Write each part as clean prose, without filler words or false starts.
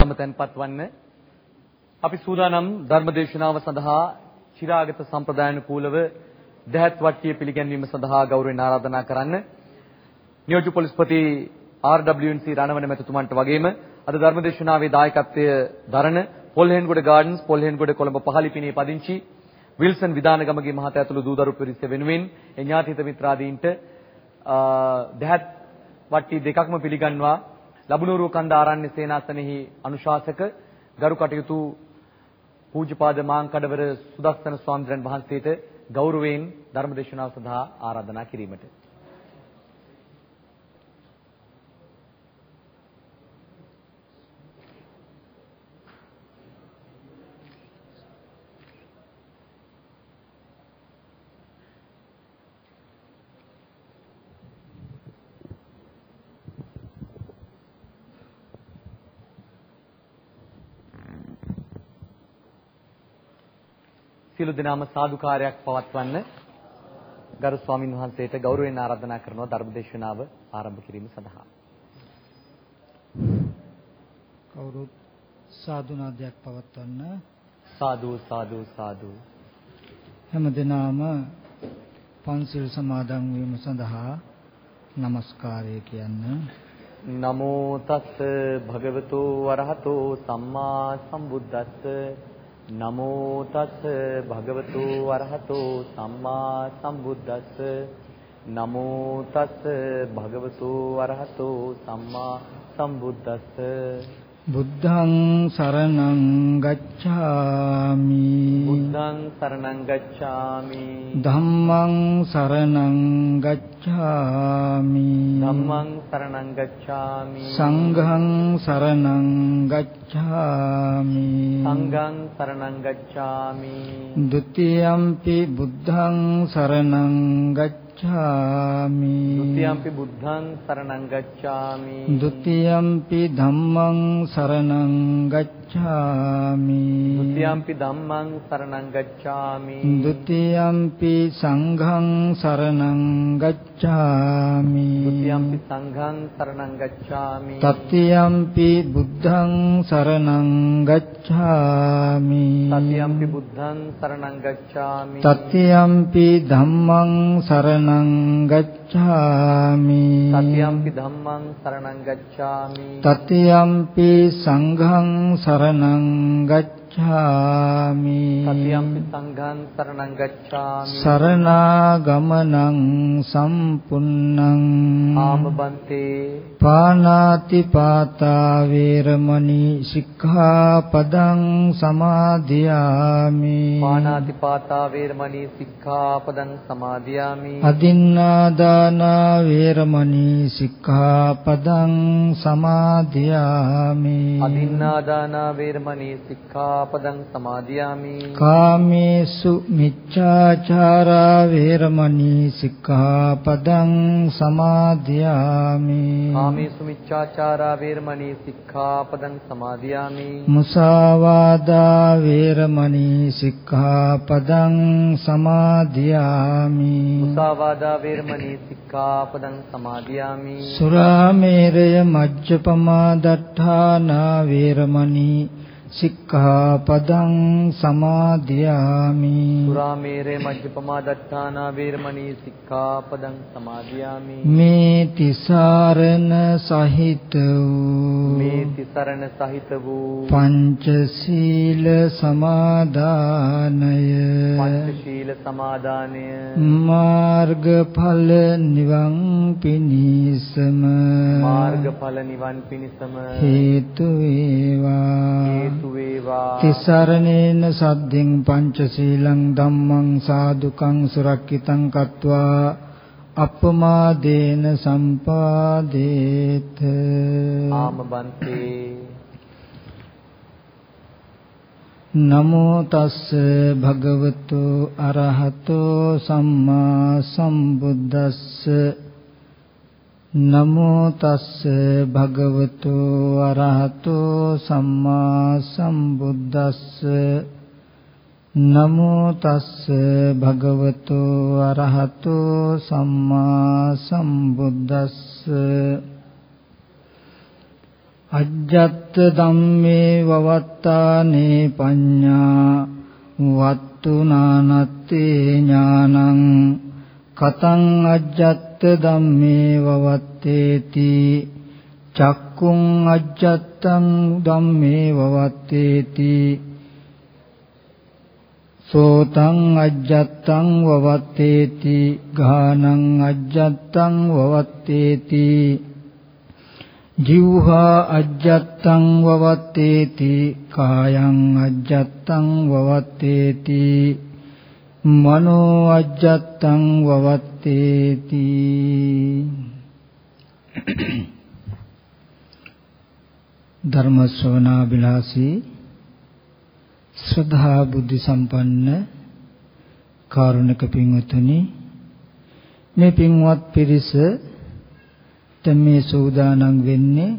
ඔයාලම තැන්පත් වන්න. අපි සූදානම් ධර්මදේශනාව සඳහා චිරාගත සම්ප්‍රදායානුකූලව දැහැත් වට්ටිය පිළිගැන්වීම සඳහා ගෞරවයෙන් ආරාධනා කරන්න. නියෝජ්‍ය පොලිස්පති RWNC රණවන මැතිතුමන්ට වගේම අද ධර්මදේශනාවේ දායකත්වය දරන පොල්හෙන්ගොඩ ගාඩන්ස් පොල්හෙන්ගොඩ කොළඹ පහලිපිනේ පදිංචි විල්සන් විදානගමගේ මහතා ඇතුළු දූදරු පිරිස වෙනුවෙන් ඥාතිත මිත්‍රාදීන්ට දැහැත් වට්ටි දෙකක්ම පිළිගන්වා ලබුණුරුව කන්ද ආරණ්‍ය සේනාසනෙහි අනුශාසක ගරු කටයුතු පූජ්‍යපාද මාංකඩවර සුදස්සන ස්වාමීන් වහන්සේට ගෞරවයෙන් ධර්මදේශනාව සඳහා ආරාධනා කිරීමට. සියලු දෙනාම සාදුකාරයක් පවත්වන්න ගරු ස්වාමින් වහන්සේට ගෞරවයෙන් ආරාධනා කරනවා ධර්මදේශනාව ආරම්භ කිරීම සඳහා. කවුරුත් සාදුනාදයක් පවත්වන්න. සාදු සාදු සාදු. හැම දිනම පන්සිල් සමාදන් වීම සඳහා নমස්කාරය කියන්න. නමෝ තස් භගවතු වරහතෝ සම්මා සම්බුද්දස්ස නමෝ තස් භගවතු වරහතෝ සම්මා සම්බුද්දස්ස නමෝ තස් භගවතු වරහතෝ සම්මා සම්බුද්දස්ස. බුද්ධං සරණං ගච්ඡාමි. බුද්ධං සරණං ගච්ඡාමි. ධම්මං සරණං ගච්ඡාමි. ධම්මං සරණං ගච්ඡාමි. සංඝං සරණං ගච්ඡාමි. සංඝං සරණං ගච්ඡාමි. ဒ ුතියම්පි බුද්ධං සරණං ගච්ඡාමි. ဒ ුතියම්පි බුද්ධං සරණං ගච්ඡාමි. ဒ ුතියම්පි ධම්මං සරණං ගච්ඡාමි. ဒ ුතියම්පි ධම්මං සරණං ගච්ඡාමි. ဒ ුතියම්පි සංඝං සරණං ගච්ඡාමි. ဒ ුතියම්පි සංඝං සරණං ගච්ඡාමි. තත්තියම්පි බුද්ධං සරණං ගච්ඡාමි. තත්තියම්පි බුද්ධං සරණං ගච්ඡාමි. තත්තියම්පි ධම්මං සරණං ගච්ඡාමි. තත්තියම්පි ධම්මං සරණං ගච්ඡාමි. තත්තියම්පි සංඝං සරණං ගච්ඡාමි. තත්තියම්පි සංඝං සරණං ගච්ඡාමි. සරණාගමනං සම්පුන්නං ආමබන්තේ පානාති පාතා වේරමණී සික්ඛාපදං සමාදියාමි. පානාති පාතා වේරමණී සික්ඛාපදං සමාදියාමි. අදින්නාදාන වේරමණී සික්ඛාපදං සමාදියාමි. අදින්නාදාන වේරමණී සික්ඛාපදං සමාදියාමි. කාමේසු මිච්ඡාචාරා වේරමණී සික්ඛාපදං සමාදියාමි. කාමේසු මිච්ඡාචාරා වේරමණී සික්ඛාපදං සමාදියාමි. මුසාවාදා වේරමණී සික්ඛාපදං සමාදියාමි. මුසාවාදා වේරමණී සික්ඛාපදං සමාදියාමි. සුරාමේරය මජ්ජපමා දට්ඨානා වේරමණී සික්ඛාපදං සමාදියාමි. සුරාමේරය මජ්ජපමා දට්ඨානා වේරමණී සික්ඛාපදං සමාදියාමි. මේ තිසරණ සහිත වූ මේ තිසරණ සහිත වූ පංචශීල සමාදානය පංචශීල සමාදානය මාර්ගඵල නිවන් පිණිසම මාර්ගඵල නිවන් පිණිසම හේතු වේවා. වේවා. තිසරණේන සද්දෙන් පංචශීලං ධම්මං සාදුකං සුරක්ෂිතං කତ୍වා අප්පමාදේන සම්පාදේත. ආමබන්තේ නමෝ තස්ස භගවතු අරහතෝ සම්මා සම්බුද්දස්ස. නමෝ තස්ස භගවතු අරහතෝ සම්මා සම්බුද්දස්ස. නමෝ තස්ස භගවතු අරහතෝ සම්මා සම්බුද්දස්ස. අජ්ජත් ධම්මේ වවත්තානේ පඤ්ඤා වත්තු නානත්තේ ඥානං කතං අජ්ජත් ධම්මේ වවත්තේති චක්කුං අජ්ජත්තං ධම්මේ වවත්තේති සෝතං අජ්ජත්තං වවත්තේති ගානං අජ්ජත්තං වවත්තේති ජීවහා අජ්ජත්තං වවත්තේති කායං අජ්ජත්තං වවත්තේති මනෝ අජ්ජත්තං වවත්තේති. ධර්ම ශ්‍රවණාබිලාසී ශ්‍රද්ධා බුද්ධ සම්පන්න කාරුණික පින්වතුනි, මේ පින්වත් පිරිස මේ සූදානම් වෙන්නේ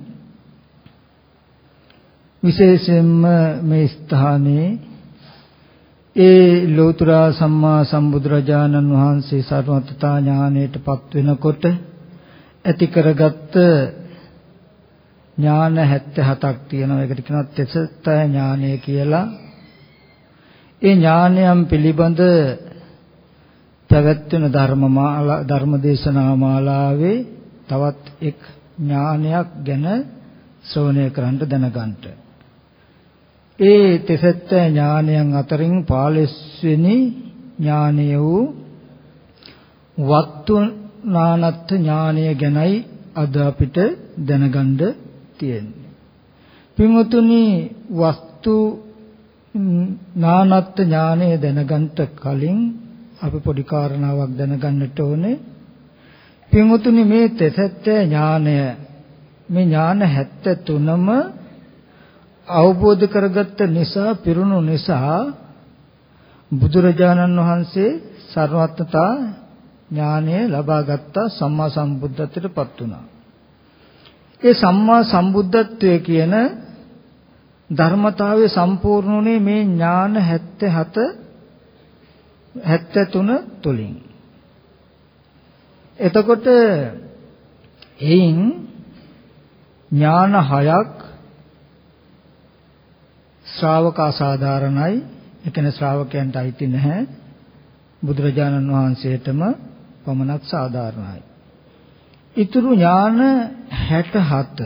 විශේෂයෙන්ම මේ ස්ථානයේ ඒ ලෝතර සම්මා සම්බුදුරජාණන් වහන්සේ සර්වඥතා ඥාණයටපත් වෙනකොට ඇති කරගත්ත ඥාන 77ක් තියෙනවා. ඒකට කියනවා තෙසත්ය ඥානය කියලා. ඒ ඥානයන් පිළිබඳ පැවැත්වෙන ධර්මදේශනා මාලාවේ තවත් එක් ඥානයක් ගැන ශ්‍රවණය කරන්න දැනගන්න. ඒ තෙසත්ය ඥානයන් අතරින් 15 වෙනි ඥානය වූ වත්තු නානත් ඥානය ගැනයි අද අපිට දැනගන්න තියෙන්නේ. පින්වතුනි, වස්තු නානත් ඥානය දැනගන්න කලින් අපි පොඩි කාරණාවක් දැනගන්නට ඕනේ. පින්වතුනි, මේ තෙසත්ය ඥානය, මේ ඥාන 73ම අවබෝධ කරගත්ත නිසා, පිරුණු නිසා බුදුරජාණන් වහන්සේ සර්වඥතා ඥානය ලබාගත් සම්මා සම්බුද්ධත්වයටපත් වුණා. ඒ සම්මා සම්බුද්ධත්වයේ කියන ධර්මතාවයේ සම්පූර්ණුනේ මේ ඥාන 73 තුලින්. එතකොට එයින් ඥාන 6ක් ශ්‍රාවක අසාධාරණයි. ඒ කියන්නේ ශ්‍රාවකයන්ට අයිති නැහැ. බුදුරජාණන් වහන්සේටම පමණක් සාධාරණයි. ඊතුරු ඥාන 67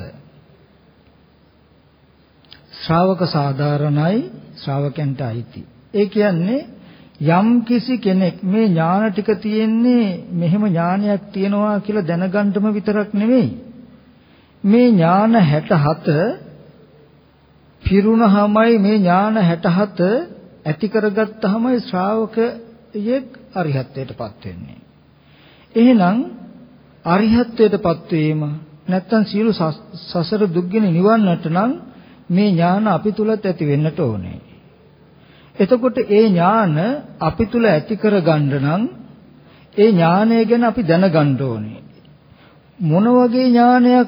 ශ්‍රාවක සාධාරණයි, ශ්‍රාවකයන්ට අයිති. ඒ කියන්නේ යම් කිසි කෙනෙක් මේ ඥාන ටික තියෙන්නේ මෙහෙම ඥානයක් තියෙනවා කියලා දැනගන්නම විතරක් නෙමෙයි. මේ ඥාන 67 පිරුණාමයි, මේ ඥාන 67 ඇති කරගත්තාමයි ශ්‍රාවකයෙක් අරිහත්ත්වයටපත් වෙන්නේ. එහෙනම් අරිහත්ත්වයටපත් වීම නැත්තම් සියලු සසර දුක්ගෙන නිවන්නට නම් මේ ඥාන අපි තුලත් ඇති වෙන්නට ඕනේ. එතකොට ඒ ඥාන අපි තුල ඇති කරගන්න නම් ඒ ඥානය ගැන අපි දැනගන්න ඕනේ. මොන වගේ ඥානයක්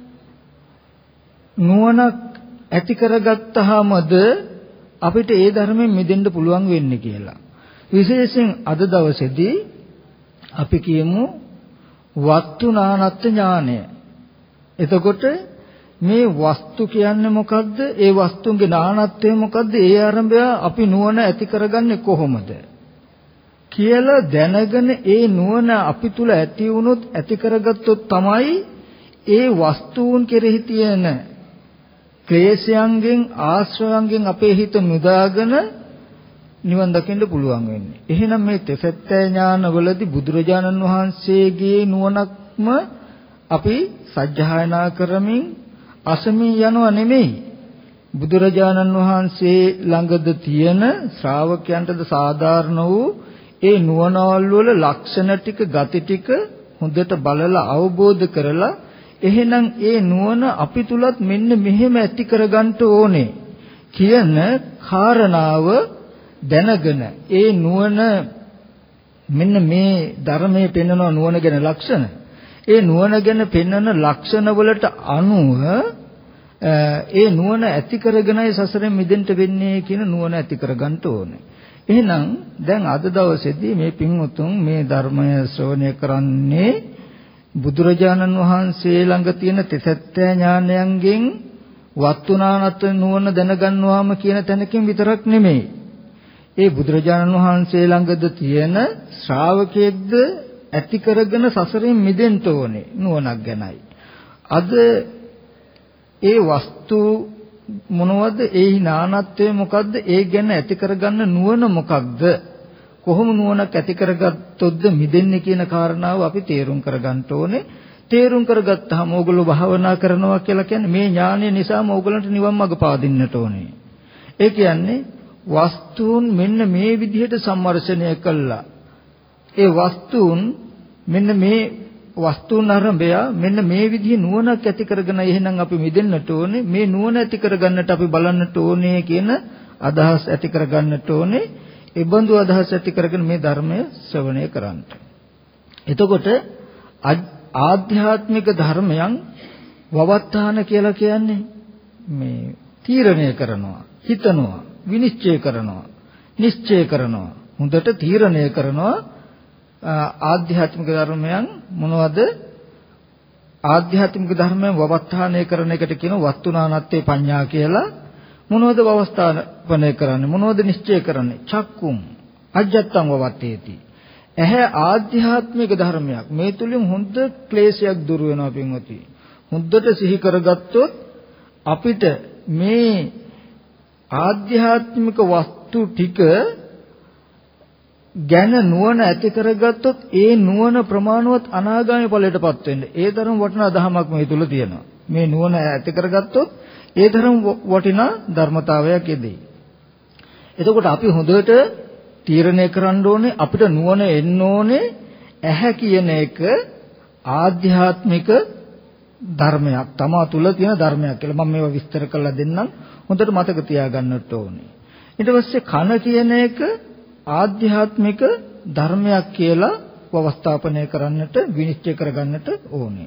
නුවණක් ඇති කරගත්තාමද අපිට ඒ ධර්මයෙන් මිදෙන්න පුළුවන් වෙන්නේ කියලා. විශේෂයෙන් අද දවසේදී අපි කියමු වස්තු නානත් ඥානය. එතකොට මේ වස්තු කියන්නේ මොකද්ද? ඒ වස්තුන්ගේ නානත්වය මොකද්ද? ඒ ආරම්භය අපි නුවණ ඇති කරගන්නේ කොහොමද කියලා දැනගෙන ඒ නුවණ අපි තුල ඇති වුණොත්, ඇති කරගත්තොත් තමයි ඒ වස්තුන් කෙරෙහි තියෙන ක්ලේශයන්ගෙන්, ආශ්‍රයයන්ගෙන් අපේ හිත මුදාගෙන නිවන් දකින්න පුළුවන් වෙන්නේ. එහෙනම් මේ තෙසත්ය ඥානවලදී බුදුරජාණන් වහන්සේගේ නුවණක්ම අපි සජ්ජායනා කරමින් අසමින් යනවා නෙමෙයි. බුදුරජාණන් වහන්සේ ළඟද තියෙන ශ්‍රාවකයන්ටද සාධාරණ වූ ඒ නුවණවල් වල ලක්ෂණ ටික, ගති ටික හොඳට බලලා අවබෝධ කරලා, එහෙනම් ඒ නුවණ අපි තුලත් මෙන්න මෙහෙම ඇති කරගන්න ඕනේ කියන කාරණාව දැනගෙන, ඒ නුවණ මෙන්න මේ ධර්මයේ පෙන්වන නුවණ ගැන ලක්ෂණ, ඒ නුවණ ගැන පෙන්වන ලක්ෂණ වලට අනුව ඒ නුවණ ඇති කරගෙනයි සසරෙන් මිදෙන්න වෙන්නේ කියන නුවණ ඇති කරගන්න ඕනේ. එහෙනම් දැන් අද දවසේදී මේ පින්වතුන් මේ ධර්මය ශ්‍රවණය කරන්නේ බුදුරජාණන් වහන්සේ ළඟ තියෙන තෙසත්ය ඥානයන්ගෙන් වත්තුනානත් නුවණ දැනගන්නවාම කියන තැනකින් විතරක් නෙමෙයි. ඒ බුදුරජාණන් වහන්සේ ළඟද තියෙන ශ්‍රාවකයෙක්ද ඇති කරගෙන සසරෙන් මිදෙන්න ඕනේ නුවණක් ගැනයි. අද ඒ වස්තු මොනවද? ඒ නානත්වය මොකද්ද? ඒ ගැන ඇති කරගන්න නුවණ මොකක්ද? කොහොම නුවණක් ඇති කරගත්තොත්ද මිදෙන්නේ කියන කාරණාව අපි තේරුම් කරගන්න ඕනේ. තේරුම් කරගත්තාම ඕගොල්ලෝ භාවනා කරනවා කියලා කියන්නේ මේ ඥානය නිසාම ඕගොල්ලන්ට නිවන් මඟ පාදින්නට ඕනේ. ඒ කියන්නේ වස්තුන් මෙන්න මේ විදිහට සම්මර්ෂණය කළා. ඒ වස්තුන් මෙන්න මේ වස්තුන් ආරම්භය මෙන්න මේ විදිහේ නුවණක් ඇති කරගෙන එහෙනම් අපි මිදෙන්නට ඕනේ. මේ නුවණ ඇති කරගන්නට අපි බලන්නට ඕනේ කියන අදහස් ඇති කරගන්නට ඕනේ. ඒ බඳු අදහස් ඇති කරගෙන මේ ධර්මය ශ්‍රවණය කරන්න. එතකොට ආධ්‍යාත්මික ධර්මයන් වවත්තාන කියලා කියන්නේ මේ තීරණය කරනවා, හිතනවා, විනිශ්චය කරනවා, නිශ්චය කරනවා, හොඳට තීරණය කරනවා. ආධ්‍යාත්මික ධර්මයන් මොනවද? ආධ්‍යාත්මික ධර්මයන් වවත්තානය කරන එකට කියන වස්තුනානත්තේ පඤ්ඤා කියලා. මොනවද වවස්ථාපනය කරන්නේ? මොනවද නිශ්චය කරන්නේ? චක්කුම් අජ්ජත්තං වවත්තේති. ඇහැ ආධ්‍යාත්මික ධර්මයක්. මේ තුලින් හොඳ ක්ලේශයක් දුර වෙනවා පින්වත්නි. හොඳට සිහි කරගත්තොත් අපිට මේ ආධ්‍යාත්මික වස්තු ටික ගැන නුවණ ඇති කරගත්තොත් ඒ නුවණ ප්‍රමාණවත් අනාගාමී ඵලයටපත් වෙන්න. ඒ තරම් වටිනා ධමයක් මේ තුල තියෙනවා. මේ නුවණ ඇති කරගත්තොත් ඒ තරම් වටිනා ධර්මතාවයක් එදෙයි. එතකොට අපි හොඳට තීරණය කරන්න ඕනේ අපිට නුවණ එන්න ඕනේ ඇහැ කියන එක ආධ්‍යාත්මික ධර්මයක්. තමා තුල තියෙන ධර්මයක් කියලා මම මේවා විස්තර කරලා දෙන්නම්. හොඳට මතක තියාගන්නට ඕනේ. ඊට පස්සේ කන කියන එක ආධ්‍යාත්මික ධර්මයක් කියලා වවස්ථාපනය කරන්නට විනිශ්චය කරගන්නට ඕනේ.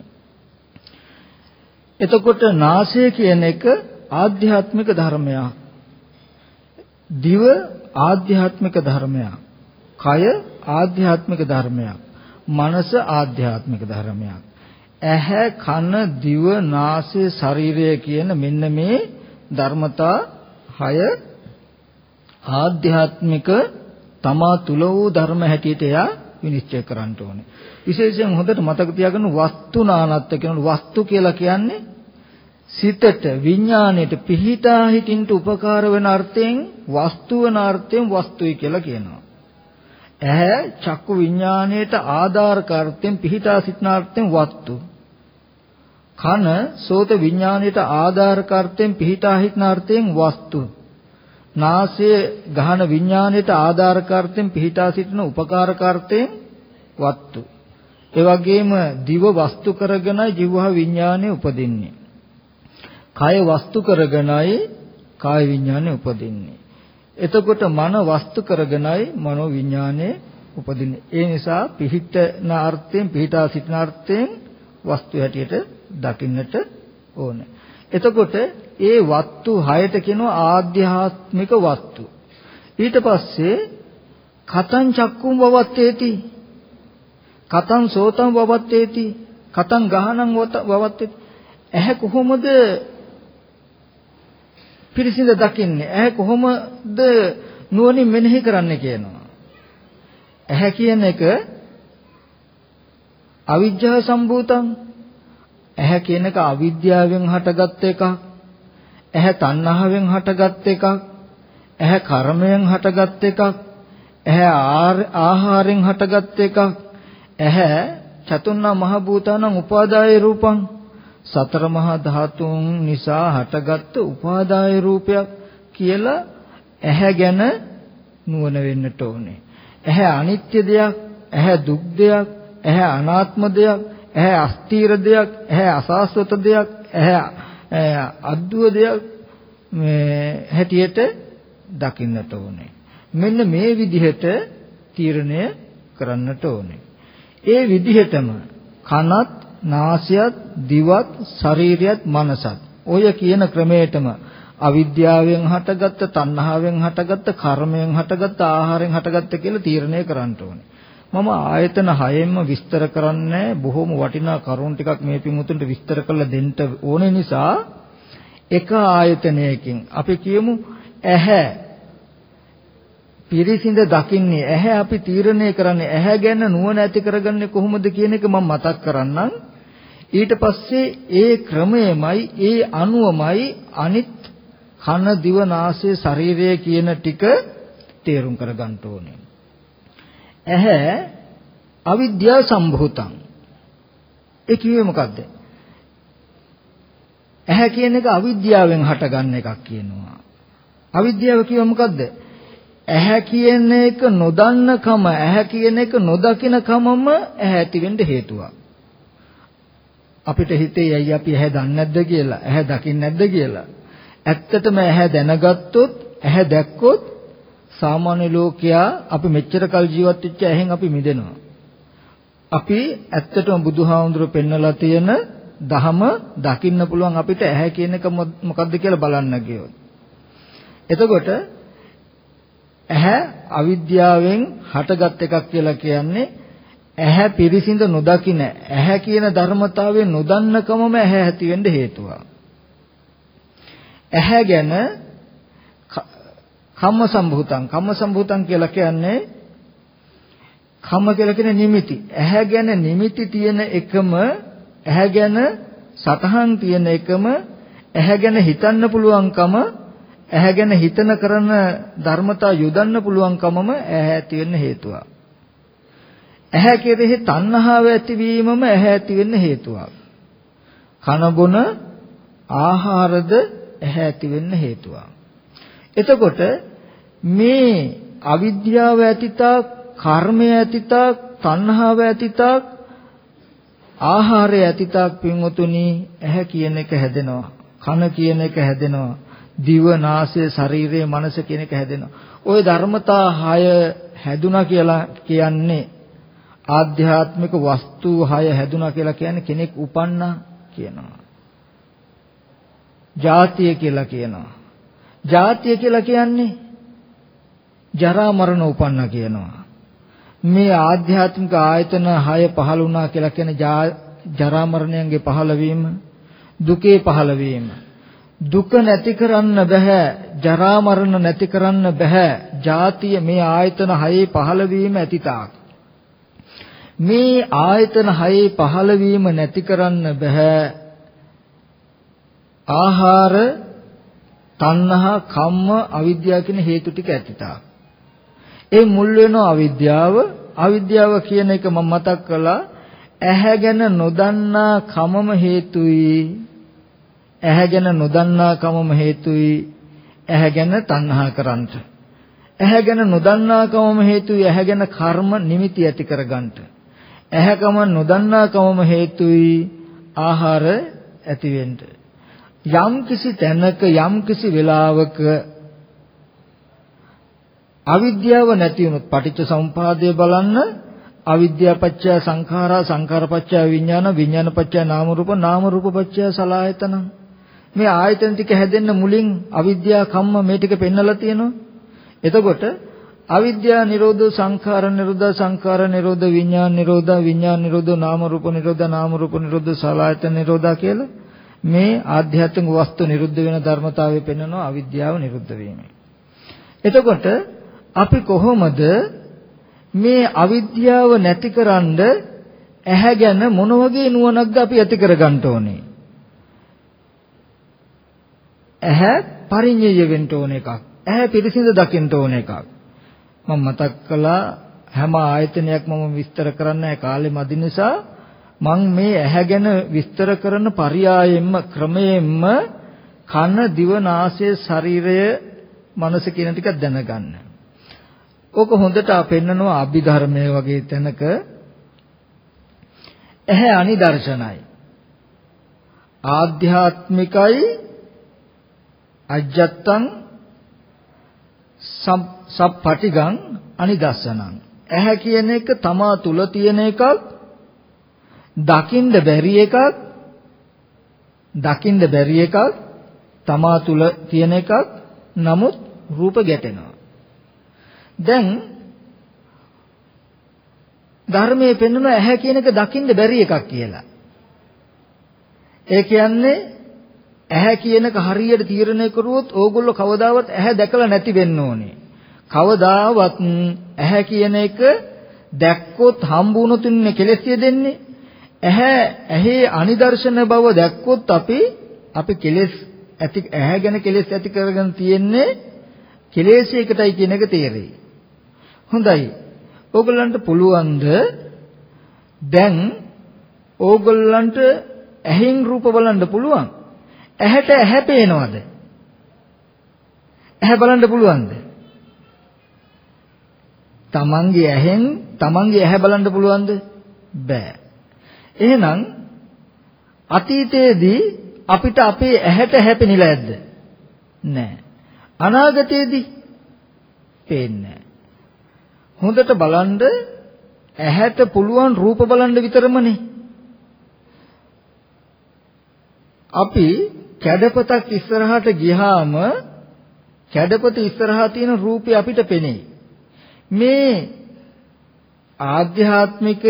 එතකොට නාසය කියන එක ආධ්‍යාත්මික ධර්මයක්. දිව ආධ්‍යාත්මික ධර්මයක්. කය ආධ්‍යාත්මික ධර්මයක්. මනස ආධ්‍යාත්මික ධර්මයක්. ඇහැ කන දිව නාසය ශරීරය කියන මෙන්න මේ ධර්මතා 6 ආධ්‍යාත්මික තමා තුල වූ ධර්ම හැටියට එයා විනිශ්චය කරන්න ඕනේ. විශේෂයෙන් හොඳට මතක තියාගන්න වස්තුනානත්ත කියන වස්තු කියලා කියන්නේ සිතට විඥාණයට පිහිටා හිටින්න උපකාර වෙන අර්ථයෙන් වස්තු වෙන අර්ථයෙන් වස්තුයි කියලා කියනවා. ඇහැ චක්කු විඥාණයට ආධාරක අර්ථයෙන් පිහිටා සිටින අර්ථයෙන් වස්තු. කන සෝත විඥාණයට ආධාරක අර්ථයෙන් පිහිටා හිටින අර්ථයෙන් වස්තු. නාසය ගහන විඥාණයට ආධාරකාර්ථයෙන් පිහිටා සිටින උපකාරකාර්ථයෙන් වස්තු. ඒ වගේම දිව වස්තු කරගෙනයි ජීවහ විඥානය උපදින්නේ. කය වස්තු කරගෙනයි කාය විඥානය උපදින්නේ. එතකොට මන වස්තු කරගෙනයි මනෝ විඥානය උපදින්නේ. ඒ නිසා පිහිටන අර්ථයෙන් පිහිටා සිටින අර්ථයෙන් වස්තු හැටියට දකින්නට ඕනේ. එතකොට ඒ වස්තු 6ට කියනවා ආධ්‍යාත්මික වස්තු. ඊට පස්සේ කතං චක්කුම් වවත්තේති. කතං සෝතං වවත්තේති. කතං ගහනං වවත්තේති. ඇහැ කොහොමද පිරිසිඳ දකින්නේ? ඇහැ කොහොමද නුවණින් මෙනෙහි කරන්නේ කියනවා. ඇහැ කියන එක අවිජ්ජා සම්භූතං. ඇහැ කියන එක අවිද්‍යාවෙන් හටගත් එකක්. ඇහැ තණ්හාවෙන් හටගත් එකක්. ඇහැ කර්මයෙන් හටගත් එකක්. ඇහැ ආහාරයෙන් හටගත් එකක්. ඇහැ චතුර්ණා මහ භූතානං උපාදාය රූපං. සතර මහා ධාතුන් නිසා හටගත් උපාදාය රූපයක් කියලා ඇහැ ගැන නුවණ වෙන්නට ඕනේ. ඇහැ අනිත්‍ය දෙයක්, ඇහැ දුක් දෙයක්, ඇහැ අනාත්ම දෙයක්, ඇහැ අස්තීර දෙයක්, ඇහැ අසාස්වත දෙයක්, ඇහැ අද්දුව දෙයක් මේ හැටියට දකින්නට ඕනේ. මෙන්න මේ විදිහට තීරණය කරන්නට ඕනේ. ඒ විදිහටම කනත්, නාසයත්, දිවත්, ශරීරයත්, මනසත් ඔය කියන ක්‍රමයටම අවිද්‍යාවෙන් හටගත්ත, තණ්හාවෙන් හටගත්ත, කර්මයෙන් හටගත්ත, ආහාරයෙන් හටගත්ත කියලා තීරණය කරන්න ඕනේ. මම ආයතන 6ෙන්ම විස්තර කරන්නේ බොහොම වටිනා කරුණු ටිකක් මේ පින්වුතුන්ට විස්තර කරලා දෙන්න ඕනේ නිසා එක ආයතනයකින් අපි කියමු ඇහැ පිරිසිඳ දකින්නේ ඇහැ අපි තීරණය කරන්නේ ඇහැ ගැන නුවණ ඇති කරගන්නේ කොහොමද කියන එක මම මතක් කරන්නම්. ඊට පස්සේ ඒ ක්‍රමයමයි ඒ අනුවමයි අනිත් කන දිව නාසය ශරීරය කියන ටික තේරුම් කරගන්න ඕනේ. ඇහැ අවිද්‍යා සම්භූතං. ඒ කිව්වේ මොකද්ද? ඇහැ කියන එක අවිද්‍යාවෙන් හටගන්න එකක් කියනවා. අවිද්‍යාව කියව මොකද්ද? ඇහැ කියන එක නොදන්නකම, ඇහැ කියන එක නොදකින්නකමම ඇහැ ඇති වෙන්න හේතුවක්. අපිට හිතේ ඇයි අපි ඇහැ දන්නේ නැද්ද කියලා, ඇහැ දකින්නේ නැද්ද කියලා. ඇත්තටම ඇහැ දැනගත්තොත්, ඇහැ දැක්කොත් සාමාන්‍ය ලෝකයා අපි මෙච්චර කල් ජීවත් වෙච්ච ඇහෙන් අපි මිදෙනවා. අපි ඇත්තටම බුදුහාමුදුරුවෝ පෙන්වලා තියෙන දහම දකින්න පුළුවන් අපිට ඇහැ කියන එක මොකද්ද කියලා බලන්න ගියොත්. එතකොට ඇහැ අවිද්‍යාවෙන් හටගත් එකක් කියලා කියන්නේ ඇහැ පිරිසිඳ නොදකින ඇහැ කියන ධර්මතාවය නොදන්නකමම ඇහැ ඇති වෙන්න හේතුවක්. ඇහැ ගැන කම්ම සම්භූතං කියලා කියන්නේ කම්ම කියලා කියන්නේ නිමිති. ඇහැ ගැන නිමිති තියෙන එකම, ඇහැ ගැන සතහන් තියෙන එකම, ඇහැ ගැන හිතන්න පුළුවන්කම, ඇහැ ගැන හිතන කරන ධර්මතා යොදන්න පුළුවන්කමම ඇහැ ඇති වෙන්න හේතුවක්. ඇහැ කෙරෙහි තණ්හාව ඇතිවීමම ඇහැ ඇති වෙන්න හේතුවක්. කන බොන ආහාරද ඇහැ ඇති වෙන්න හේතුවක්. එතකොට මේ අවිද්‍යාව ඇතිතා, කර්මය ඇතිතා, තණ්හාව ඇතිතා, ආහාරය ඇතිතා පින්වතුනි ඇහැ කියන එක හැදෙනවා. කන කියන එක හැදෙනවා. දිව, නාසය, ශරීරය, මනස කියන එක හැදෙනවා. ওই ධර්මතා 6 හැදුනා කියලා කියන්නේ ආධ්‍යාත්මික වස්තු 6 හැදුනා කියලා කියන්නේ කෙනෙක් උපන්නා කියනවා. ජාතිය කියලා කියනවා. ජාතිය කියලා කියන්නේ ජරා මරණ උපන්නා කියනවා. මේ ආධ්‍යාත්මික ආයතන 6 පහළ වුණා කියලා කියන්නේ ජරා මරණයන්ගේ පහළවීම, දුකේ පහළවීම. දුක නැති කරන්න බෑ, ජරා මරණ නැති කරන්න බෑ. ජාතිය මේ ආයතන 6 පහළවීම ඇතිතාක්. මේ ආයතන 6 පහළවීම නැති කරන්න බෑ. ආහාර, තණ්හා, කම්ම, අවිද්‍යාව කියන හේතු ටික ඇතිතාක්. ඒ මුල් වෙනවා අවිද්‍යාව. අවිද්‍යාව කියන එක මම මතක් කළා. ඇහැ ගැන නොදන්නා කමම හේතුයි. ඇහැ ගැන නොදන්නා කමම හේතුයි ඇහැ ගැන තණ්හා කරන්නට. ඇහැ ගැන නොදන්නා කමම හේතුයි ඇහැ ගැන කර්ම නිමිති ඇති කරගන්නට. ඇහැ කම නොදන්නා කමම හේතුයි ආහාර ඇති වෙන්න. යම් කිසි තැනක යම් කිසි වෙලාවක අවිද්‍යාව නැති වුණොත් පටිච්ච සමුප්පාදය බලන්න. අවිද්‍යාව පත්‍ය සංඛාරා, සංඛාර පත්‍ය විඥාන, විඥාන පත්‍ය නාම රූප, නාම රූප පත්‍ය සලආයතන. මේ ආයතන ටික හැදෙන්න මුලින් අවිද්‍යාව කම්ම මේ ටික පෙන්නලා තියෙනවා. එතකොට අවිද්‍යාව නිරෝධ, සංඛාර නිරෝධ, සංඛාර නිරෝධ, විඥාන නිරෝධ, විඥාන නිරෝධ, නාම රූප නිරෝධ, නාම රූප නිරෝධ, සලආයතන නිරෝධ කියලා මේ ආධ්‍යාත්මික වස්තු නිරුද්ධ වෙන ධර්මතාවය පෙන්වනවා අවිද්‍යාව නිරුද්ධ වීම. එතකොට අපි කොහොමද මේ අවිද්‍යාව නැතිකරන්න ඇහැ ගැන මොන වගේ නුවණක්ද අපි ඇති කරගන්න ඕනේ? ඇහැ පරිඤ්ඤය වෙන්න ඕන එකක්. ඇහැ පිරිසිදු දකින්න ඕන එකක්. මම මතක් කළා හැම ආයතනයක්ම මම විස්තර කරන්න කාලෙ මදි නිසා මම මේ ඇහැ ගැන විස්තර කරන පරියායෙන්ම ක්‍රමයෙන්ම කන, දිව, නාසය, ශරීරය, මනස කියන ටික දැනගන්න. ඕක හොඳට පෙන්නනවා අභිධර්මයේ වගේ තැනක. ඇහැ අනිදර්ශනයි. ආධ්‍යාත්මිකයි, අජ්ජත්තං සප්පටිගං අනිදස්සනං. ඇහැ කියන එක තමා තුල තියෙන එකක්, දකින්න බැරි එකක්, තමා තුල තියෙන එකක්. නමුත් රූප ගැටෙනවා. දැන් ධර්මයේ පෙන්වන ඇහැ කියන එක දකින්න බැරි එකක් කියලා. ඒ කියන්නේ ඇහැ කියනක හරියට තීරණය කරුවොත් ඕගොල්ලෝ කවදාවත් ඇහැ දැකලා නැති වෙන්න ඕනේ. කවදාවත් ඇහැ කියන එක දැක්කොත් හම්බ වුණොත් ඉන්නේ කෙලෙස් දෙන්නේ. ඇහි අනිදර්ශන බව දැක්කොත් අපි කෙලෙස් ඇති ඇහැ ගැන කෙලෙස් ඇති කරගෙන තියෙන්නේ කෙලෙසයකටයි කියන එක තේරෙයි. හොඳයි. ඕගොල්ලන්ට පුළුවන්ද දැන් ඕගොල්ලන්ට ඇහෙන් රූප බලන්න පුළුවන්? ඇහැට ඇහැ පේනවද? ඇහැ බලන්න පුළුවන්ද? තමන්ගේ ඇහෙන් තමන්ගේ ඇහැ බලන්න පුළුවන්ද? බෑ. එහෙනම් අතීතයේදී අපිට අපේ ඇහැට හැපෙනිලා ඇද්ද? නෑ. අනාගතයේදී පේන්නේ. හොඳට බලන්න ඇහැට පුළුවන් රූප බලන්න විතරමනේ. අපි කැඩපතක් ඉස්සරහට ගියාම කැඩපත ඉස්සරහා තියෙන රූපේ අපිට පෙනෙයි. මේ ආධ්‍යාත්මික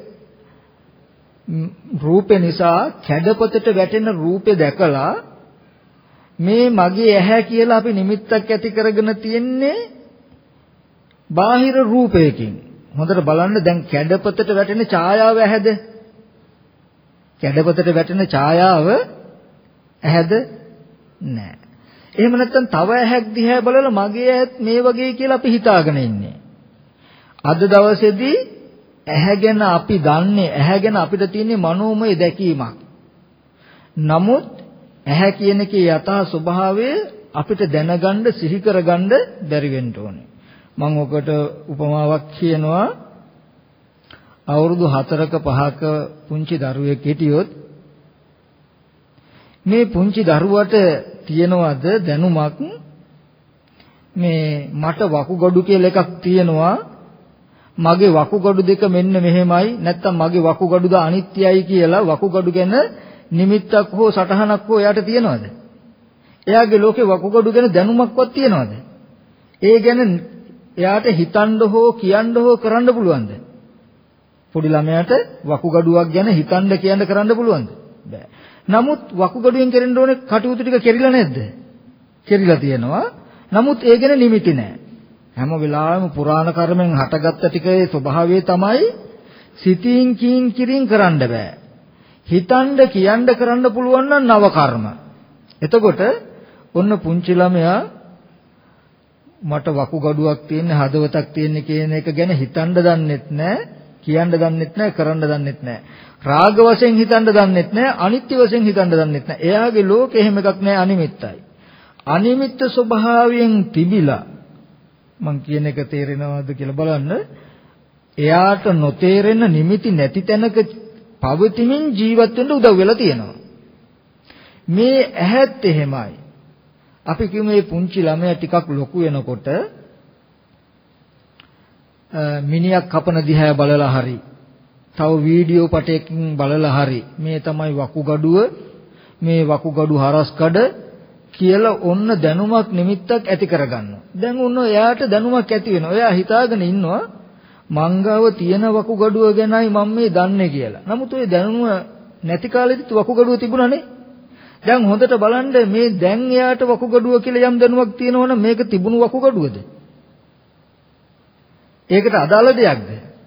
රූපේ නිසා කැඩපතට වැටෙන රූපේ දැකලා මේ මගේ ඇහැ කියලා අපි නිමිත්තක් ඇති කරගෙන තියෙන්නේ බාහිර රූපයකින්. හොඳට බලන්න දැන් කැඩපතට වැටෙන ඡායාව ඇහැද? කැඩපතට වැටෙන ඡායාව ඇහැද? නෑ. එහෙම නැත්නම් තව ඇහැක් දිහා බලලා මගේ ඇහත් මේ වගේ කියලා අපි හිතාගෙන ඉන්නේ. අද දවසේදී ඇහැ ගැන අපි දන්නේ ඇහැ ගැන අපිට තියෙන මනෝමය දැකීමක්. නමුත් ඇහැ කියන එකේ යථා ස්වභාවය අපිට දැනගන්න සිහි කරගන්න බැරි වෙන්න ඕනේ. මම ඔකට උපමාවක් කියනවා. අවුරුදු 4ක 5ක පුංචි දරුවෙක් හිටියොත් මේ පුංචි දරුවට තියනවද දැනුමක් මේ මට වකුගඩු කියලා එකක් තියෙනවා, මගේ වකුගඩු දෙක මෙන්න මෙහෙමයි, නැත්තම් මගේ වකුගඩුද අනිත්‍යයි කියලා වකුගඩු ගැන නිමිත්තක් හෝ සටහනක් හෝ එයාට තියනවද? එයාගේ ලෝකේ වකුගඩු ගැන දැනුමක්වත් තියනවද? ඒ ගැන එයාට හිතන්න හෝ කියන්න හෝ කරන්න පුළුවන්ද? පොඩි ළමයාට වකුගඩුවක් ගැන හිතන්න කියන්න කරන්න පුළුවන්ද? බෑ. නමුත් වකුගඩුවෙන් කෙරෙන්න ඕනේ කටයුතු ටික කෙරිලා නැද්ද? කෙරිලා තියෙනවා. නමුත් ඒ ගැන නිමිති නැහැ. හැම වෙලාවෙම පුරාණ කර්මෙන් හටගත්ත ටිකේ ස්වභාවය තමයි සිතින් කින් කිරින් කරන්න බෑ. හිතන්න කියන්න කරන්න පුළුවන් නම් නව කර්ම. එතකොට ඔන්න පුංචි ළමයා මට වකුගඩුවක් තියෙන හදවතක් තියෙන කියන එක ගැන හිතන්න දන්නෙත් නැහැ, කියන්න දන්නෙත් නැහැ, කරන්න දන්නෙත් නැහැ. රාග වශයෙන් හිතන්න දන්නෙත් නැහැ, අනිත්‍ය වශයෙන් හිතන්න දන්නෙත් නැහැ. එයාගේ ලෝකෙ එහෙම එකක් නැහැ, අනිමිත්තයි. අනිමිත්ත ස්වභාවයෙන් තිබිලා මං කියන එක තේරෙනවද කියලා බලන්න. එයාට නොතේරෙන නිමිති නැති තැනක පවතිමින් ජීවත් වෙන්න උදව් වෙලා තියෙනවා. මේ ඇහත් එහෙමයි. අපි කියමු මේ පුංචි ළමයා ටිකක් ලොකු වෙනකොට මිනිහක් කපන දිහා බලලා හරි, තව වීඩියෝ පටයකින් බලලා හරි මේ තමයි වකුගඩුව, මේ වකුගඩු හරස්කඩ කියලා ඔන්න දැනුමක් නිමිත්තක් ඇති කරගන්නවා. දැන් ඔන්න එයාට දැනුමක් ඇති වෙනවා. එයා හිතාගෙන ඉන්නවා මංගාව තියෙන වකුගඩුව ගැනයි මම මේ දන්නේ කියලා. නමුත් ওই දැනුම නැති කාලෙදිත් වකුගඩුව තිබුණානේ. දැන් හොඳට බලන්න මේ දැන් එයාට වකුගඩුව කියලා යම් දැනුමක් තියෙනවනම් මේක තිබුණු වකුගඩුවද? ඒකට අදාළ දෙයක්ද?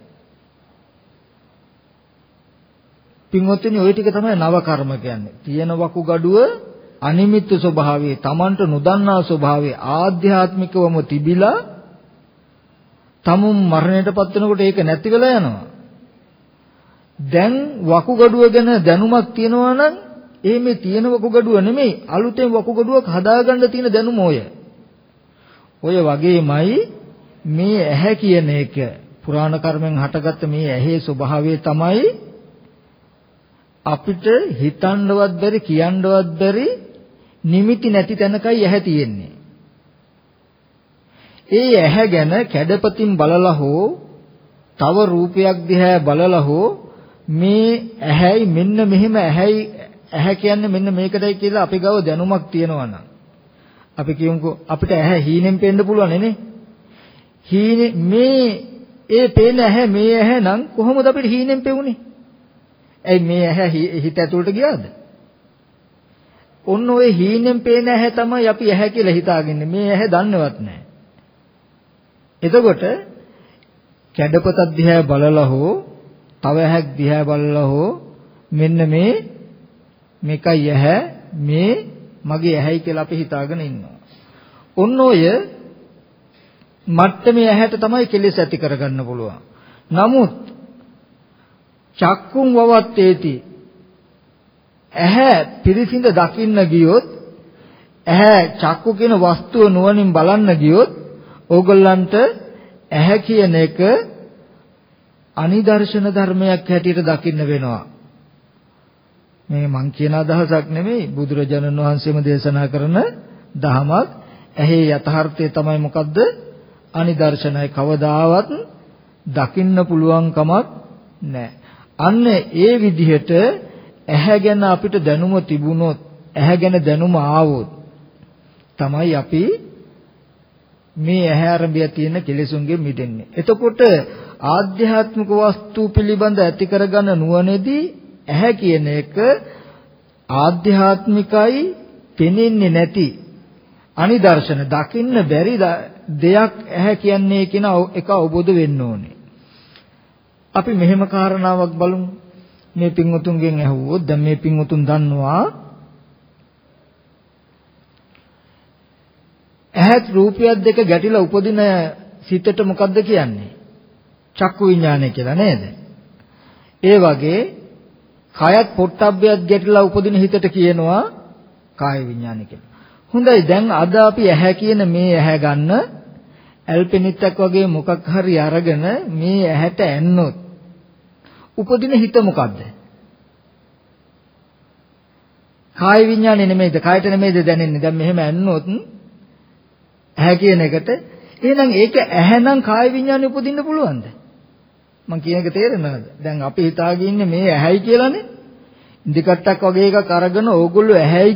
පින්වත්නි ওই ටික තමයි නව කර්ම කියන්නේ. තියෙන වකුගඩුව අනිමිත්ත ස්වභාවයේ, Tamanට නොදන්නා ස්වභාවයේ ආධ්‍යාත්මිකවම තිබිලා තමුන් මරණයටපත් වෙනකොට ඒක නැති වෙලා යනවා. දැන් වකුගඩුව ගැන දැනුමක් තියෙනවා නම් ඒ මේ තියෙන වකුගඩුව නෙමෙයි, අලුතෙන් වකුගඩුවක් හදාගන්න තියෙන දැනුම ඔය. ඔය වගේමයි මේ ඇහැ කියන එක පුරාණ කර්මෙන් හටගත්ත මේ ඇහි ස්වභාවය තමයි අපිට හිතන්නවත් බැරි, කියන්නවත් බැරි නිමිති නැති තැනකයි ඇහැ තියෙන්නේ. ඒ ඇහැ ගැන කැඩපතින් බලලා හෝ තව රූපයක් දිහා බලලා හෝ මේ ඇහැයි මෙන්න මෙහෙම ඇහැ කියන්නේ මෙන්න මේකටයි කියලා අපි ගාව දැනුමක් තියෙනවා නම් අපි කියමුකෝ අපිට ඇහැ හීනෙන් පේන්න පුළුවන් නේ. හීනේ මේ ඒ පේන ඇහැ මේ ඇහැ නම් කොහොමද අපිට හීනෙන් පෙවුනේ? ඇයි මේ ඇහැ හිත ඇතුළට ගියාද? ඔන්න ඔය හීනෙන් පේන ඇහැ තමයි අපි ඇහැ කියලා හිතාගන්නේ. මේ ඇහැ දන්නවත් නැහැ. එතකොට කැඩපතක් දිහා බලලා හෝ තව ඇහැක් දිහා බලලා හෝ මෙන්න මේකයි ඇහැ මේ මගේ ඇහැයි කියලා අපි හිතාගෙන ඉන්නවා. ඔන්න ඔය මට්ටමේ ඇහැට තමයි කෙලෙස් ඇති කරගන්න පුළුවන්. නමුත් චක්කුම් වවත්තේති ඇහැ පිරිසිඳ දකින්න ගියොත් ඇහැ චක්කු කියන වස්තුව නුවණින් බලන්න ගියොත් ඕගොල්ලන්ට ඇහැ කියන එක අනිදර්ශන ධර්මයක් හැටියට දකින්න වෙනවා. මේ මං කියන අදහසක් නෙමෙයි බුදුරජාණන් වහන්සේම දේශනා කරන දහමක්. ඇහි යථාර්ථය තමයි මොකද්ද? අනිදර්ශනයි. කවදාවත් දකින්න පුළුවන් කමක් නැහැ. අන්න ඒ විදිහට ඇහැ ගැන අපිට දැනුම තිබුණොත්, ඇහැ ගැන දැනුම ආවොත් තමයි අපි මේ ඇහැ අරඹය තියෙන කෙලෙසුන්ගෙන් මිදෙන්නේ. එතකොට ආධ්‍යාත්මික වස්තු පිළිබඳ ඇති කරගන්න නුවණේදී ඇහැ කියන එක ආධ්‍යාත්මිකයි, පෙනෙන්නේ නැති අනිදර්ශන දකින්න බැරි දෙයක් ඇහැ කියන්නේ කියන එක අවබෝධ වෙන්න ඕනේ. අපි මෙහෙම කාරණාවක් බලමු. මේ පින්වතුන්ගෙන් ඇහුවොත් දැන් මේ පින්වතුන් දන්නවා ඇහත් රූපයක් දෙක ගැටිලා උපදින සිතට මොකද්ද කියන්නේ? චක්කු විඥානය කියලා නේද? ඒ වගේ කයත් පොට්ටබ්බයත් ගැටිලා උපදින හිතට කියනවා කාය විඥානය කියලා. හොඳයි දැන් අද අපි ඇහැ කියන මේ ඇහැ ගන්න ඇල්පෙනිත්තක් වගේ මොකක් හරි අරගෙන මේ ඇහැට ඇන්නොත් උපදින හිත මොකද්ද? කාය විඥානේ නෙමෙයිද? කායට නෙමෙයිද දැනෙන්නේ? දැන් මෙහෙම ඇන්නොත් ඇහැ කියන එකට එහෙනම් ඒක ඇහැනම් කාය විඥානේ උපදින්න පුළුවන්ද? මම කියන එක තේරෙනවද? දැන් අපි හිතාගෙන ඉන්නේ මේ ඇහැයි කියලානේ. ඉදිකට්ටක් වගේ එකක් අරගෙන ඕගොල්ලෝ ඇහැයි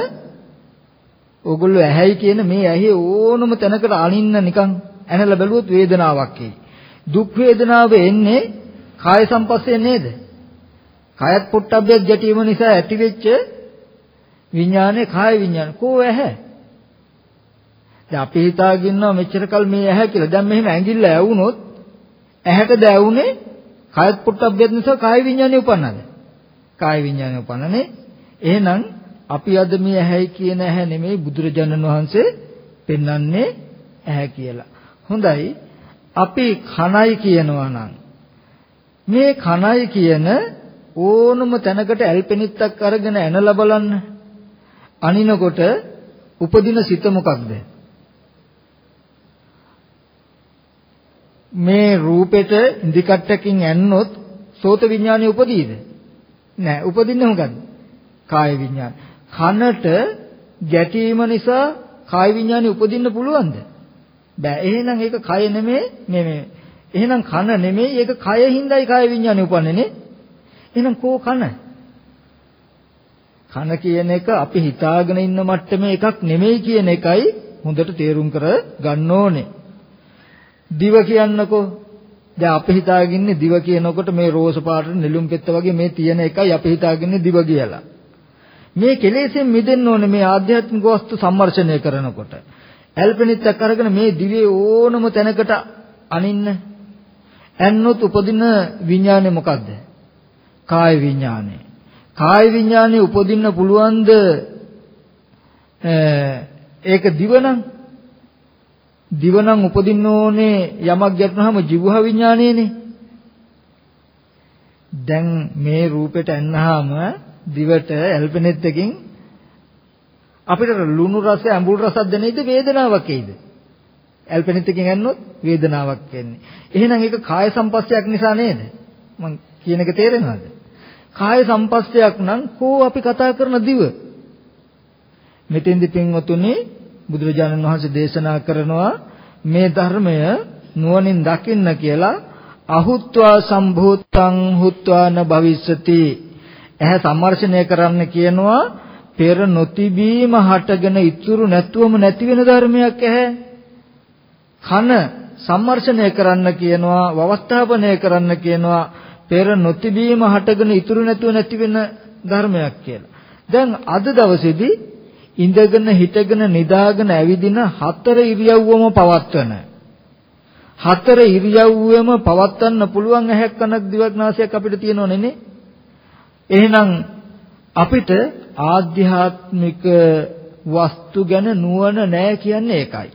කියන මේ ඇහි ඕනම තැනකට අනින්න නිකන් ඇනලා බැලුවොත් වේදනාවක් එයි. දුක් වේදනාව එන්නේ කාය සංපස්සේ නේද? කායත් පොට්ටබ්බයක් ගැටීම නිසා ඇතිවෙච්ච විඥානේ කාය විඥාන. කෝ ඇහැ? දැන් අපි හිතාගෙන ඉන්නවා මෙච්චර කල් මේ ඇහැ කියලා. දැන් මෙහෙම ඇඟිල්ල ඇවුනොත් ඇහැට දැවුනේ කායත් පොට්ටබ්බයක් නිසා කාය විඥානේ උපන්නද? කාය විඥානේ උපන්නනේ. එහෙනම් අපි අද මේ ඇහැයි කියන ඇහැ නෙමෙයි බුදුරජාණන් වහන්සේ පෙන්වන්නේ ඇහැ කියලා. හොඳයි. අපි කනයි කියනවා නම් මේ කනයි කියන ඕනම තැනකට ඇල්පෙනිත්තක් අරගෙන ඇනලා බලන්න. අනිනකොට උපදින සිත මොකක්ද? මේ රූපෙට ඉදිකට්ටකින් ඇන්නොත් සෝත විඥානය උපදීද? නෑ. උපදින්නේ මොකද්ද? කාය විඥාන. කනට ගැටීම නිසා කාය විඥානය උපදින්න පුළුවන්ද? බෑ. එහෙනම් ඒක කය නෙමෙයි. එහෙනම් කන නෙමෙයි, ඒක කය හිඳයි කාය විඥානය උපන්නේ නේ. එහෙනම් කෝ කන? කන කියන එක අපි හිතාගෙන ඉන්න මට්ටමේ එකක් නෙමෙයි කියන එකයි හොඳට තේරුම් කර ගන්න ඕනේ. දිව කියන්නකෝ. දැන් අපි හිතාගන්නේ දිව කියනකොට මේ රෝස පාට නෙළුම් පෙත්ත වගේ මේ තියෙන එකයි අපි හිතාගන්නේ දිව කියලා. මේ කෙලෙසෙන් මිදෙන්න ඕනේ මේ ආධ්‍යාත්මික වස්තු සම්මර්ෂණය කරනකොට. ඇල්පෙනිත්තක් අරගෙන මේ දිවේ ඕනම තැනකට අනින්න. ඇන්නොත් උපදින විඥානේ මොකද්ද? කාය විඥානේ. කාය විඥානේ උපදින්න පුළුවන්ද? ඒක දිවනම් උපදින්න ඕනේ යමක් ගැටුනහම ජීවහ විඥානේනේ. දැන් මේ රූපෙට ඇන්නාම දිවට ඇල්පෙනෙත් එකකින් අපිට ලුණු රස අඹුල් රසක් දැනෙයිද වේදනාවක් එයිද? ඇල්පෙනෙත් එකකින් ඇන්නොත් වේදනාවක් එන්නේ. එහෙනම් ඒක කාය සංපස්සයක් නිසා නේද? මම කියන එක තේරෙනවද? කාය සංපස්සයක් නම් කෝ අපි කතා කරන දිව. මෙතෙන්දි පින්වතුනි බුදුරජාණන් වහන්සේ දේශනා කරනවා මේ ධර්මය නුවණින් දකින්න කියලා අහුත්වා සම්භූතං හුත්වා න භවිස්සති. ඇහැ සම්මර්ෂණය කරන්න කියනවා පෙර නොතිබීම හටගෙන ඉතුරු නැතුවම නැති වෙන ධර්මයක් ඇහැ. කන සම්මර්ෂණය කරන්න කියනවා වවස්ථාපනය කරන්න කියනවා පෙර නොතිබීම හටගෙන ඉතුරු නැතුව නැති වෙන ධර්මයක් කියලා. දැන් අද දවසේදී ඉඳගෙන හිටගෙන නිදාගෙන ඇවිදින 4 ඉරියව්වම පවත්වන 4 ඉරියව්වෙම පවත්වන්න පුළුවන් ඇහැක් කනක් දිවක් නාසයක් අපිට තියෙනවනේ නේ. එහෙනම් අපිට ආධ්‍යාත්මික වස්තු ගැන නුවණ නැහැ කියන්නේ ඒකයි.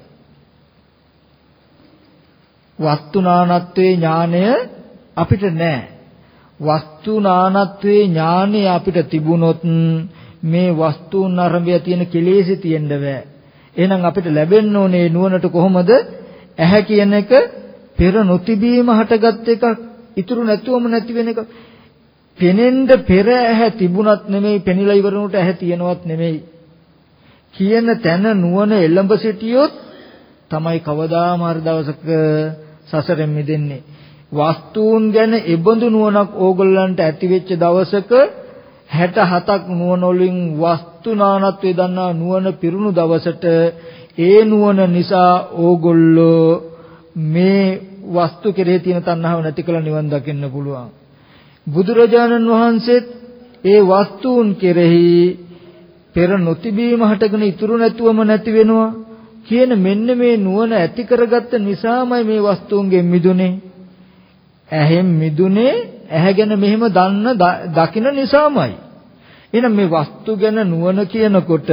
වස්තුනානත්වයේ ඥානය අපිට නැහැ. වස්තුනානත්වයේ ඥානය අපිට තිබුණොත් මේ වස්තුන් අරඹය තියෙන කෙලෙසි තියෙන්න බෑ. එහෙනම් අපිට ලැබෙන්න ඕනේ නුවණට කොහොමද? ඇහැ කියන එක පෙර නොතිබීම හටගත් එකක්, ඉතුරු නැතුවම නැති වෙන එකක්. පෙනෙන්න පෙර ඇහැ තිබුණත් නෙමෙයි, පෙනිලා ඉවරනට ඇහැ තියෙනවත් නෙමෙයි. කියන තැන නුවණ එළඹ සිටියොත් තමයි කවදාම හරි දවසක සසරෙන් මිදෙන්නේ. වස්තුන් ගැන එබඳු නුවණක් ඕගොල්ලන්ට ඇති වෙච්ච දවසක 67ක් නුවණ වලින් වස්තුනානත්වයේ දන්නා නුවණ පිරුණු දවසට ඒ නුවණ නිසා ඕගොල්ලෝ මේ වස්තු කෙරෙහි තියෙන තණ්හාව නැති කළ නිවන් දකින්න පුළුවන්. බුදුරජාණන් වහන්සේත් ඒ වස්තුන් කෙරෙහි පෙර නොතිබීම හටගෙන ඉතුරු නැතුවම නැති වෙනවා කියන මෙන්න මේ නුවණ ඇති කරගත්ත නිසාමයි මේ වස්තුන්ගෙන් මිදුනේ. ඇහෙන් මිදුනේ ඇහැ ගැන මෙහෙම දකින නිසාමයි. එහෙනම් මේ වස්තු ගැන නුවණ කියනකොට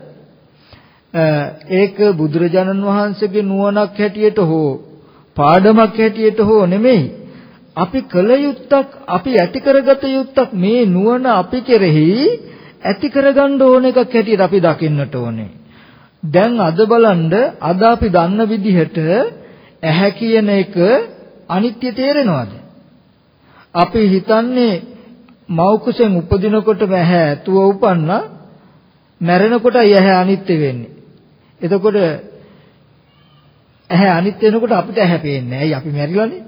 ඒක බුදුරජාණන් වහන්සේගේ නුවණක් හැටියට හෝ පාඩමක් හැටියට හෝ නෙමෙයි. අපි කල යුත්තක්, අපි ඇති කරගත යුත්තක්. මේ නුවණ අපි කෙරෙහි ඇති කරගන්න ඕන එකක් හැටියට අපි දකින්නට ඕනේ. දැන් අද බලන්න, අද අපි දන්න විදිහට ඇහැ කියන එක අනිත්‍ය තේරෙනවද? අපි හිතන්නේ මව් කුසෙන් උපදිනකොට ඇහැ ඇතුව උපන්නා, මැරෙනකොට ඇහැ අනිත්‍ය වෙන්නේ. එතකොට ඇහැ අනිත්‍ය වෙනකොට අපිට ඇහැ පේන්නේ. ඇයි? අපි මැරිලානේ.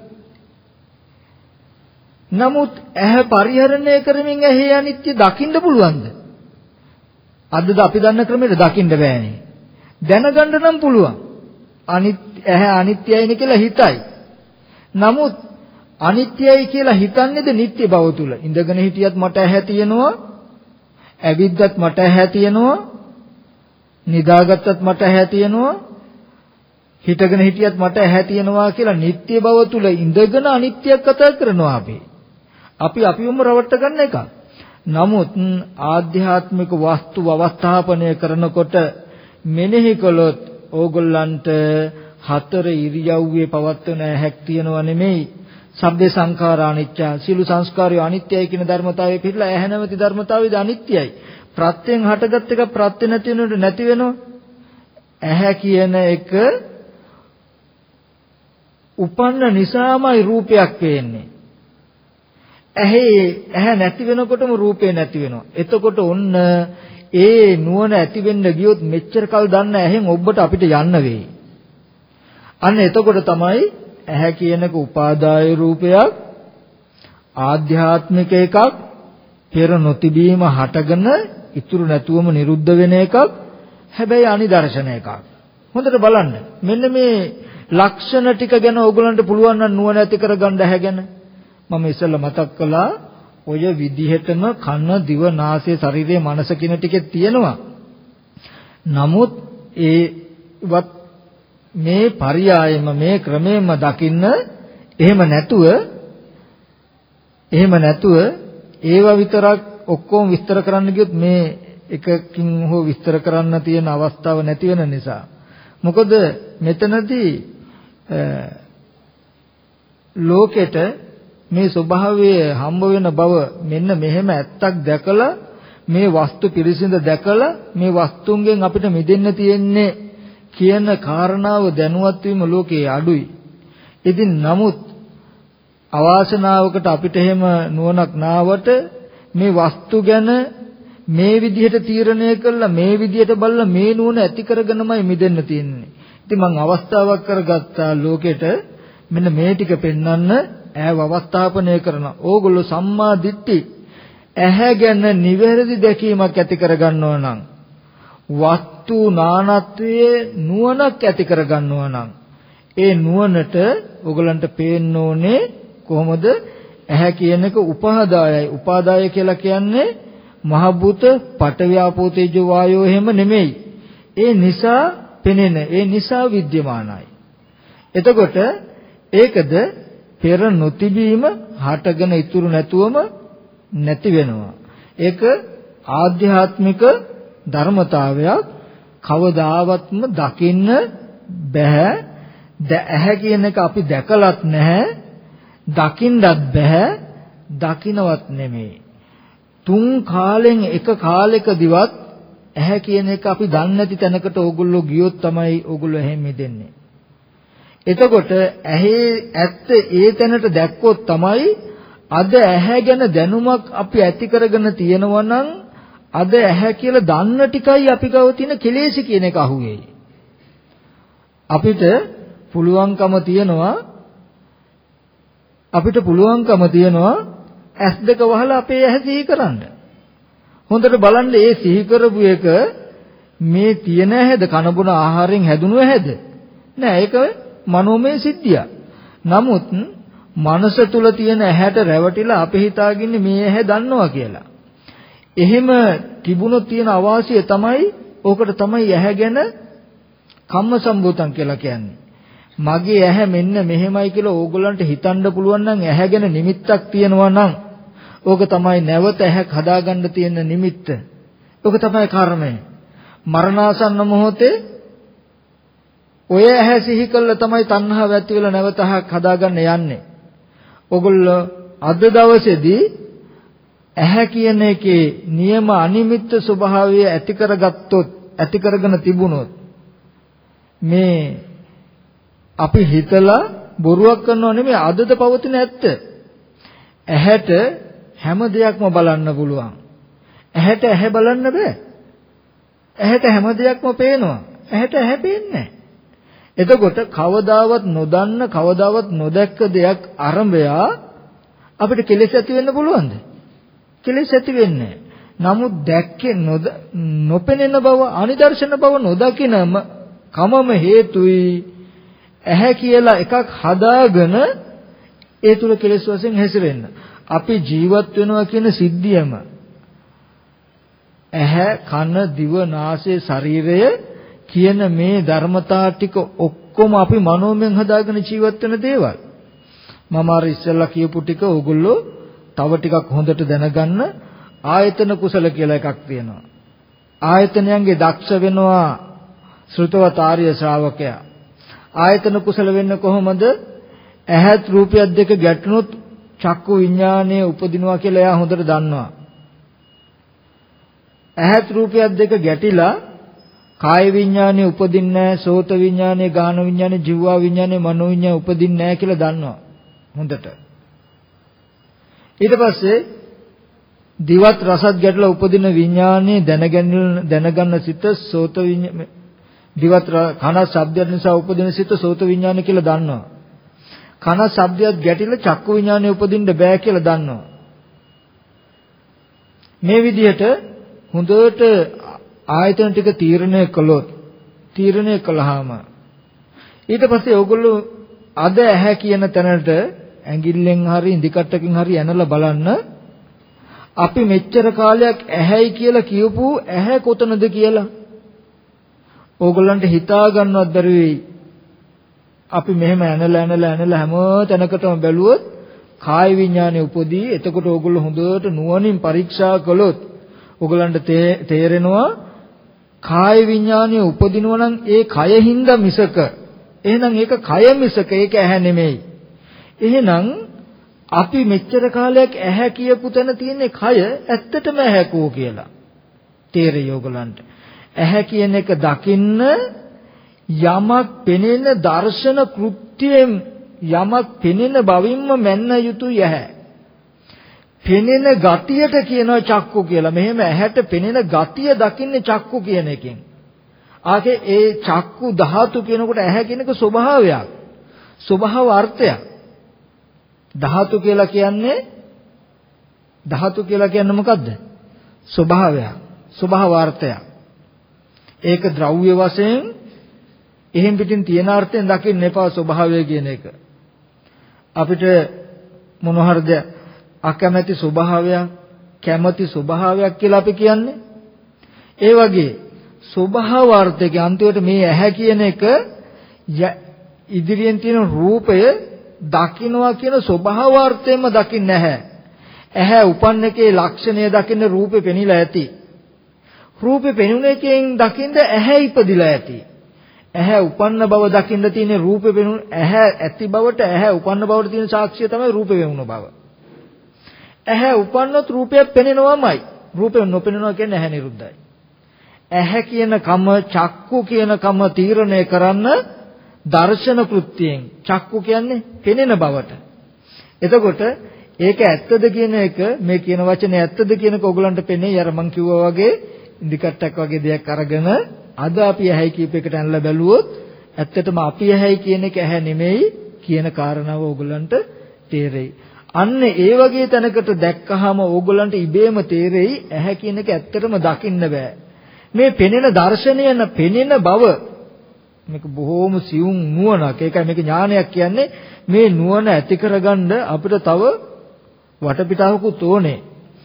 නමුත් ඇහැ පරිහරණය කරමින් ඇහි අනිත්‍ය දකින්න පුළුවන්ද? අදද අපි දන්න ක්‍රමයට දකින්න බෑනේ. දැනගන්න නම් පුළුවන්. ඇහැ අනිත්‍යයිනේ කියලා හිතයි. නමුත් අනිත්‍යයි කියලා හිතන්නේද නිට්ටය බව තුල? ඉඳගෙන හිටියත් මට ඇහැ තියෙනවා, ඇවිද්දත් මට ඇහැ තියෙනවා, නිදාගත්තත් මට ඇහැ තියෙනවා, හිටගෙන හිටියත් මට ඇහැ තියෙනවා කියලා නිට්ටය බව තුල ඉඳගෙන අනිත්‍යයක් කතා කරනවා අපි. අපිවම රවට්ට ගන්න එක. නමුත් ආධ්‍යාත්මික වස්තු අවස්ථාපනය කරනකොට මෙනෙහි කළොත් ඕගොල්ලන්ට 4 ඉරියව්වේ පවත්වන හැක් තියනව නෙමෙයි. සබ්බේ සංඛාරා අනිත්‍ය, සියලු සංස්කාරය අනිත්‍යයි කියන ධර්මතාවය පිළිලා ඇහැ නැමැති ධර්මතාවයද අනිත්‍යයි. ප්‍රත්‍යයෙන් හටගත් එක ප්‍රත්‍ය නැති වෙනකොට නැති වෙනවා. ඇහැ කියන එක උපන්න නිසාමයි රූපයක් පේන්නේ. ඇහැ නැති වෙනකොටම රූපේ නැති වෙනවා. එතකොට ඔන්න ඒ නුවණ ඇති වෙන්න ගියොත් මෙච්චර කල් දන්න ඇහෙන් ඔබට අපිට යන්න වෙයි. අන්න එතකොට තමයි ඇහැ කියනක උපාදාය රූපයක්, ආධ්‍යාත්මික එකක්, පෙර නොතිබීම හටගෙන ඉතුරු නැතුවම නිරුද්ධ වෙන එකක්, හැබැයි අනිදර්ශන එකක්. හොඳට බලන්න. මෙන්න මේ ලක්ෂණ ටික ගැන ඕගලන්ට පුළුවන් නම් නුවණ ඇති කරගන්න ඇහැ ගැන. මම ඉස්සෙල්ලා මතක් කළා ඔය විදිහටම කන, දිව, නාසය, ශරීරය, මනස කියන ටිකේ තියෙනවා. නමුත් ඒවත් මේ පරියායෙම මේ ක්‍රමයෙන්ම දකින්න එහෙම නැතුව ඒවා විතරක් ඔක්කොම විස්තර කරන්න ගියොත් මේ එකකින් හෝ විස්තර කරන්න තියෙන අවස්ථාව නැති වෙන නිසා. මොකද මෙතනදී ලෝකෙට මේ ස්වභාවය හම්බ වෙන බව මෙන්න මෙහෙම ඇත්තක් දැකලා, මේ වස්තු පිරිසිඳ දැකලා මේ වස්තුන්ගෙන් අපිට මිදෙන්න තියෙන්නේ කියන කාරණාව දැනුවත් වීම ලෝකයේ අඩුයි. ඉතින් නමුත් අවාසනාවකට අපිට එහෙම නුවණක් නාවට මේ වස්තු ගැන මේ විදිහට තීරණය කළා, මේ විදිහට බලලා මේ නුවණ ඇති කරගෙනමයි මිදෙන්න තියෙන්නේ. ඉතින් මම අවස්ථාවක් කරගත්තා ලෝකෙට මෙන්න මේ ටික පෙන්වන්න. ඇහැ අවස්ථාපනය කරන ඕගොල්ලෝ සම්මා දිට්ඨි ඇහැ ගැන නිවැරදි දැකීමක් ඇති කරගන්නවා නම්, වස්තු නානත්වයේ නුවණක් ඇති කරගන්නවා නම්, ඒ නුවණට ඕගලන්ට පේන්න ඕනේ කොහොමද? ඇහැ කියන එක උපාදායයි. උපාදාය කියලා කියන්නේ මහ භූත, පඨවි ආපෝ තේජෝ වායෝ එහෙම නෙමෙයි. ඒ නිසා පෙනෙන, ඒ නිසා විද්‍යමානයි. එතකොට ඒකද පෙර නොතිබීම හටගෙන ඉතුරු නැතුවම නැති වෙනවා. ඒක ආධ්‍යාත්මික ධර්මතාවයක්. කවදාවත්ම දකින්න බෑ. ඇහැ කියන එක අපි දැකලත් නැහැ. දකින්නත් බෑ. දකින්නවත් නෙමෙයි. තුන් කාලෙන් එක කාලයකදීවත් ඇහැ කියන එක අපි දන්නේ නැති තැනකට ඕගොල්ලෝ ගියොත් තමයි ඕගොල්ලෝ එහෙම මිදෙන්නේ. එතකොට ඇහි ඇත්ත ඒ තැනට දැක්කොත් තමයි අද ඇහැ ගැන දැනුමක් අපි ඇති කරගෙන තියෙනවා නම් අද ඇහැ කියලා දන්න ටිකයි අපි ගාව තියෙන කෙලෙස් කියන එක අහුවේයි. අපිට පුළුවන්කම තියනවා ඇස් දෙක වහලා අපේ ඇහැ සිහි කරන්න. හොඳට බලන්න ඒ සිහි කරපු එක මේ තියෙන ඇහැද කන බොන ආහාරයෙන් හැදුණු ඇහැද? නෑ, ඒක මනෝමය සිද්ධිය. නමුත් මනස තුල තියෙන ඇහැට රැවටිලා අපි හිතාගින්නේ මේ ඇහැ දන්නවා කියලා. එහෙම තිබුණොත් තියෙන අවාසිය තමයි ඕකට තමයි ඇහැ ගැන කම්ම සම්භූතං කියලා කියන්නේ. මගේ ඇහැ මෙන්න මෙහෙමයි කියලා ඕගොල්ලන්ට හිතන්න පුළුවන් නම් ඇහැ ගැන නිමිත්තක් තියෙනවා නම් ඕක තමයි නැවත ඇහැක් හදාගන්න තියෙන නිමිත්ත. ඕක තමයි කර්මය. මරණාසන්න මොහොතේ ඔය ඇහැ සිහි කළා තමයි තණ්හාව ඇති වෙලා නැවත ඇහැක් හදාගන්න යන්නේ. ඕගොල්ලෝ අද දවසේදී ඇහැ කියන එකේ නියම අනිමිත්ත ස්වභාවය ඇති කරගත්තොත්, ඇති කරගෙන තිබුණොත් මේ අපි හිතලා බොරුවක් කරනව නෙමෙයි, අදද පවතින ඇත්ත. ඇහැට හැම දෙයක්ම බලන්න පුළුවන්. ඇහැට ඇහැ බලන්න බෑ. ඇහැට හැම දෙයක්ම පේනවා. ඇහැට ඇහැ පේන්නේ නැහැ. එතකොට කවදාවත් නොදන්න, කවදාවත් නොදැක්ක දෙයක් අරඹයා අපිට කෙලෙස් ඇති වෙන්න පුළුවන්ද? කෙලෙස් ඇති වෙන්නේ නැහැ. නමුත් දැක්කේ නොපෙනෙන බව, අනිදර්ශන බව නොදකිනම කමම හේතුයි ඇහැ කියලා එකක් හදාගෙන ඒ තුල කෙලෙස් වශයෙන් හැසිරෙන්න. අපි ජීවත් වෙනවා කියන සිද්ධියම ඇහැ, කන, දිව, නාසය, ශරීරය කියන මේ ධර්මතා ටික ඔක්කොම අපි මනෝමයෙන් හදාගෙන ජීවත් වෙන දේවල්. මම අර ඉස්සෙල්ලා කියපු ටික ඕගොල්ලෝ තව ටිකක් හොඳට දැනගන්න. ආයතන කුසල කියලා එකක් තියෙනවා. ආයතනයන්ගේ දක්ෂ වෙනවා ශ්‍රුතවත් ආර්ය ශ්‍රාවකයා. ආයතන කුසල වෙන්නේ කොහොමද? ඇහත් රූපයත් දෙක ගැටුණොත් චක්කු විඥානය උපදිනවා කියලා එයා හොඳට දන්නවා. ඇහත් රූපයත් දෙක ගැටිලා කාය විඥානය උපදින්නේ නැහැ, සෝත විඥානය, ගාන විඥානය, ජීවා විඥානය, මනෝ විඥානය උපදින්නේ නැහැ කියලා දන්නවා හොඳට. ඊට පස්සේ දිවත් රසත් ගැටලා උපදින විඥානය දැනගන්න සිත සෝත විඥානය, දිවත් කන ශබ්දය නිසා උපදින සිත සෝත විඥානය කියලා දන්නවා. කන ශබ්දයක් ගැටිලා චක්කු විඥානය උපදින්න බෑ කියලා දන්නවා. මේ විදිහට හොඳට ආයතන ටික තීරණය කළාම ඊට පස්සේ ඕගොල්ලෝ අද ඇහැ කියන තැනට ඇඟිල්ලෙන් හරි ඉදිකට්ටකින් හරි ඇනලා බලන්න. අපි මෙච්චර කාලයක් ඇහැයි කියලා කියපු ඇහැ කොතනද කියලා ඕගොල්ලන්ට හිතා ගන්නවත් බැරි වෙයි. අපි මෙහෙම ඇනලා හැම තැනකටම බැලුවොත් කාය විඥානය උපදී. එතකොට ඕගොල්ලෝ හොඳට නුවණින් පරීක්ෂා කළොත් ඕගොල්ලන්ට තේරෙනවා කාය විඥානය උපදිනවා නම් ඒ කයින්ද මිසක, එහෙනම් ඒක කය මිසක ඒක ඇහැ නෙමෙයි. එහෙනම් අපි මෙච්චර කාලයක් ඇහැ කියපු තැන තියෙන්නේ කය, ඇත්තටම ඇහැකෝ කියලා තේරෙයි ඕගොල්ලන්ට. ඇහැ කියන එක දකින්න යමක් පෙනෙන දර්ශන කෘත්‍යයෙන් යමක් පෙනෙන බවින්ම මැන්න යුතුය ඇහැ. පෙනෙන ගතියට කියනවා චක්කු කියලා. මෙහෙම ඇහැට පෙනෙන ගතිය දකින්නේ චක්කු කියන එකෙන්. ආගේ ඒ චක්කු ධාතු කියනකොට ඇහැ කියන එක ස්වභාවයක්. ස්වභාව අර්ථයක්. ධාතු කියලා කියන්නේ මොකද්ද? ස්වභාවයක්. ස්වභාවාර්ථයක්. ඒක ද්‍රව්‍ය වශයෙන් එහෙන් පිටින් තියෙන අර්ථයෙන් දකින්න එපා ස්වභාවය කියන එක. අපිට මොන හරිද අකමැති ස්වභාවයක්, කැමැති ස්වභාවයක් කියලා අපි කියන්නේ. ඒ වගේ ස්වභාවාර්ථයේ අන්තිමට මේ ඇහැ කියන එක ඉදිරියෙන් තියෙන රූපය දකින්නවා කියන ස්වභාවාර්ථයෙන්ම දකින්නේ නැහැ. ඇහැ උපන්න එකේ ලක්ෂණය දකින්න රූපේ පෙනිලා ඇති. රූපේ පෙනුන එකෙන් දකින්න ඇහැ ඉපදිලා ඇති. ඇහැ උපන්න බව දකින්න තියෙන රූපේ පෙනුන ඇහැ ඇති බවට ඇහැ උපන්න බවට තියෙන සාක්ෂිය තමයි රූපේ වෙනුන බව. ඇහැ උපන්නොත් රූපයක් පෙනෙනවමයි. රූපේ නොපෙනෙනවා කියන්නේ ඇහැ නිරුද්ධයි. ඇහැ කියන කම චක්කු කියන කම තීරණය කරන්න දර්ශන කෘත්‍යයෙන් චක්කු කියන්නේ පෙනෙන බවට. එතකොට ඒක ඇත්තද කියන එක මේ කියන වචනේ ඇත්තද කියන එක ඕගලන්ට පෙනේ. අර මං කිව්වා වගේ ඉන්දිකට්ටක් වගේ දෙයක් අරගෙන අද අපි ඇහැයි කීප එකට ඇනලා බැලුවොත් ඇත්තටම අපි ඇහැයි කියන එක ඇහැ නෙමෙයි කියන කාරණාව ඕගලන්ට තේරෙයි. අන්න ඒ වගේ තැනකට දැක්කහම ඕගලන්ට ඉබේම තේරෙයි ඇහැ කියන එක ඇත්තටම දකින්න බෑ. මේ පෙනෙන දර්ශනයන පෙනෙන බව මේක බොහොම සියුම් නුවණක්. ඒකයි මේක ඥානයක් කියන්නේ. මේ නුවණ ඇති කරගන්න අපිට තව වටපිටාවකුත් ඕනේ.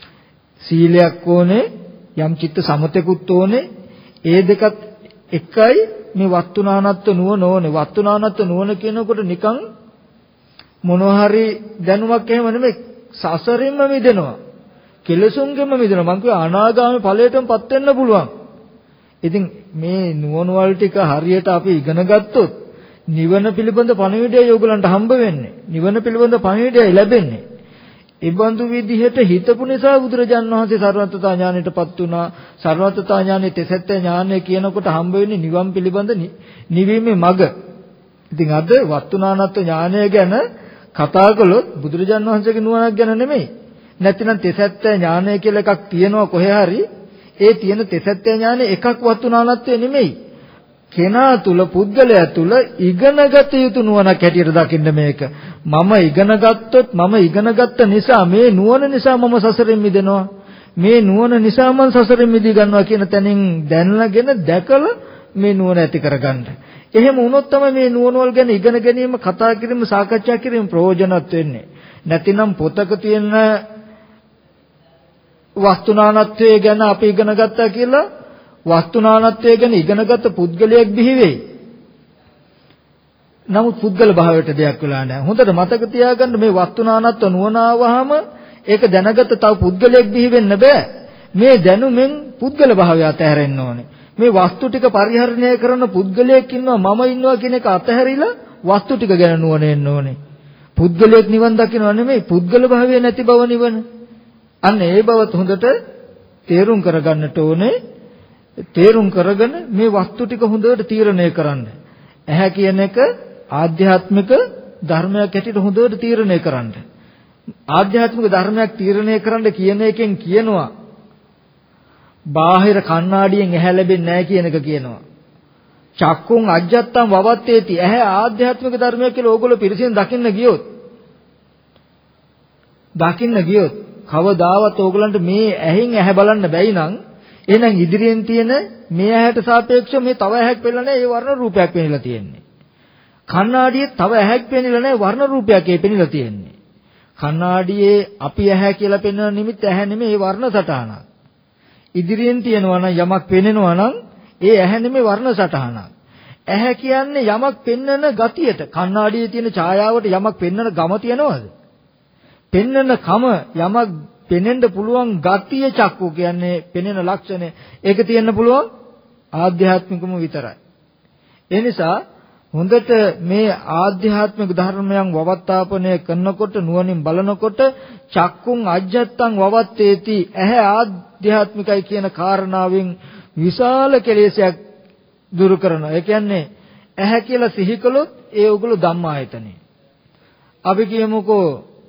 සීලයක් ඕනේ, යම් චිත්ත සමතෙකුත් ඕනේ. ඒ දෙකත් එකයි මේ වස්තුනානත්ව නුවණ ඕනේ. වස්තුනානත්ව නුවණ කියනකොට නිකන් මොනවා හරි දැනුමක් එහෙම නෙමෙයි. සසරින්ම මිදෙනවා. කෙලසුන්ගෙම මිදෙනවා. මං කියවා අනාගාමී ඵලයටමපත් වෙන්න පුළුවන්. ඉතින් මේ නුවණ වල ටික හරියට අපි ඉගෙන ගත්තොත් නිවන පිළිබඳ පණිවිඩය ඔයගලන්ට හම්බ වෙන්නේ. නිවන පිළිබඳ පණිවිඩය ලැබෙන්නේ. ඒ බඳු විදිහට හිතපු නිසා බුදුරජාන් වහන්සේ සර්වඥතා ඥාණයටපත් වුණා. සර්වඥතා ඥානෙ තෙසැත්ත ඥානය කියනකොට හම්බ වෙන්නේ නිවන් පිළිබඳ නිවීමේ මඟ. ඉතින් අද වස්තුනානත්ව ඥානය ගැන කතා කළොත් බුදුරජාන් වහන්සේගේ නුවණක් ගැන නෙමෙයි. නැතිනම් තෙසැත්ත ඥානය කියලා එකක් තියෙනවා කොහේ හරි. ඒ තියෙන තෙසැත්ත ඥානෙ එකක් වස්තුනානත්වය නෙමෙයි. කෙනා තුල පුද්ගලයා තුල ඉගෙනගත යුතු නුවණක් හැටියට දකින්න මේක. මම ඉගෙන ගත්තොත් මම ඉගෙන ගත්ත නිසා මේ නුවණ නිසා මම සසරෙන් මිදෙනවා. මේ නුවණ නිසා මම සසරෙන් මිදී ගන්නවා කියන තැනින් දැනගෙන දැකලා මේ නුවණ ඇති කරගන්න. එහෙම වුණොත් තමයි මේ නුවණ වල ගැන ඉගෙන ගැනීම, කතා කිරීම, සාකච්ඡා කිරීම ප්‍රයෝජනවත් වෙන්නේ. නැතිනම් පොතක තියෙන වස්තුනානත්වය ගැන අපි ඉගෙන ගත්තා කියලා වස්තුනානත්වය ගැන ඉගෙනගත්ත පුද්ගලයෙක් බිහි වෙයි. නමුත් පුද්ගල භාවයට දෙයක් වෙලා නැහැ. හොඳට මතක තියාගන්න මේ වස්තුනානත්ව නුවණ ආවහම ඒක දැනගත්ත තව පුද්ගලයෙක් බිහි වෙන්න බෑ. මේ දැනුමෙන් පුද්ගල භාවය අතහැරෙන්න ඕනේ. මේ වස්තු ටික පරිහරණය කරන පුද්ගලයෙක් ඉන්නවා මම ඉන්නවා කියන එක අතහැරිලා වස්තු ටික ගැන නුවණ එන්න ඕනේ. පුද්ගලයෙක් නිවන් දකින්නව නෙමෙයි පුද්ගල භාවය නැති බව නිවන. අන්න ඒ බවත් හොඳට තේරුම් කරගන්නට ඕනේ. තේරුම් කරගෙන මේ වස්තු ටික හොඳට තීරණය කරන්න. ඇහැ කියන එක ආධ්‍යාත්මික ධර්මයක් හැටියට හොඳට තීරණය කරන්න. ආධ්‍යාත්මික ධර්මයක් තීරණය කරන්න කියන එකෙන් කියනවා බාහිර කණ්ණාඩියෙන් ඇහැ ලැබෙන්නේ නැහැ කියන එක කියනවා. චක්කුන් අජ්ජත්තම් වවත්තේති. ඇහැ ආධ්‍යාත්මික ධර්මයක් කියලා ඕගොල්ලෝ පිරිසින් දකින්න ගියොත් කවදාවත් ඕගලන්ට මේ ඇහෙන් ඇහැ බලන්න බැයි නම් එහෙනම් ඉදිරියෙන් තියෙන මේ ඇහැට සාපේක්ෂව මේ තව ඇහැක් පෙන්නලා නැහැ. ඒ වර්ණ රූපයක් පෙන්නලා තියෙන්නේ. කණ්ණාඩියේ තව ඇහැක් පෙන්නලා නැහැ. වර්ණ රූපයක් ඒ පෙන්නලා තියෙන්නේ. කණ්ණාඩියේ අපි ඇහැ කියලා පෙන්වන නිමිත්ත ඇහැ නෙමෙයි ඒ වර්ණ සටහනක්. ඉදිරියෙන් තියෙනවා නම් යමක් පෙනෙනවා නම් ඒ ඇහැ නෙමෙයි වර්ණ සටහනක්. ඇහැ කියන්නේ යමක් පෙන්වන ගතියට. කණ්ණාඩියේ තියෙන ඡායාවට යමක් පෙන්වන ගම තියනවද? පෙන්වන කම යමක් පෙනෙන්න පුළුවන් ගතිය චක්කු කියන්නේ පෙනෙන ලක්ෂණය. ඒක තියෙන්න පුළුවන් ආධ්‍යාත්මිකම විතරයි. ඒ නිසා හොඳට මේ ආධ්‍යාත්මික ධර්මයන් වවත්තාපනය කරනකොට නුවණින් බලනකොට චක්කුන් අජ්ජත්තං වවත්තේති. ඇහැ ආධ්‍යාත්මිකයි කියන කාරණාවෙන් විශාල කෙලෙසයක් දුරු කරනවා. ඒ කියන්නේ ඇහැ කියලා සිහි කළොත් ඒ උගල ධම්මායතනෙ. අපි කියමුකෝ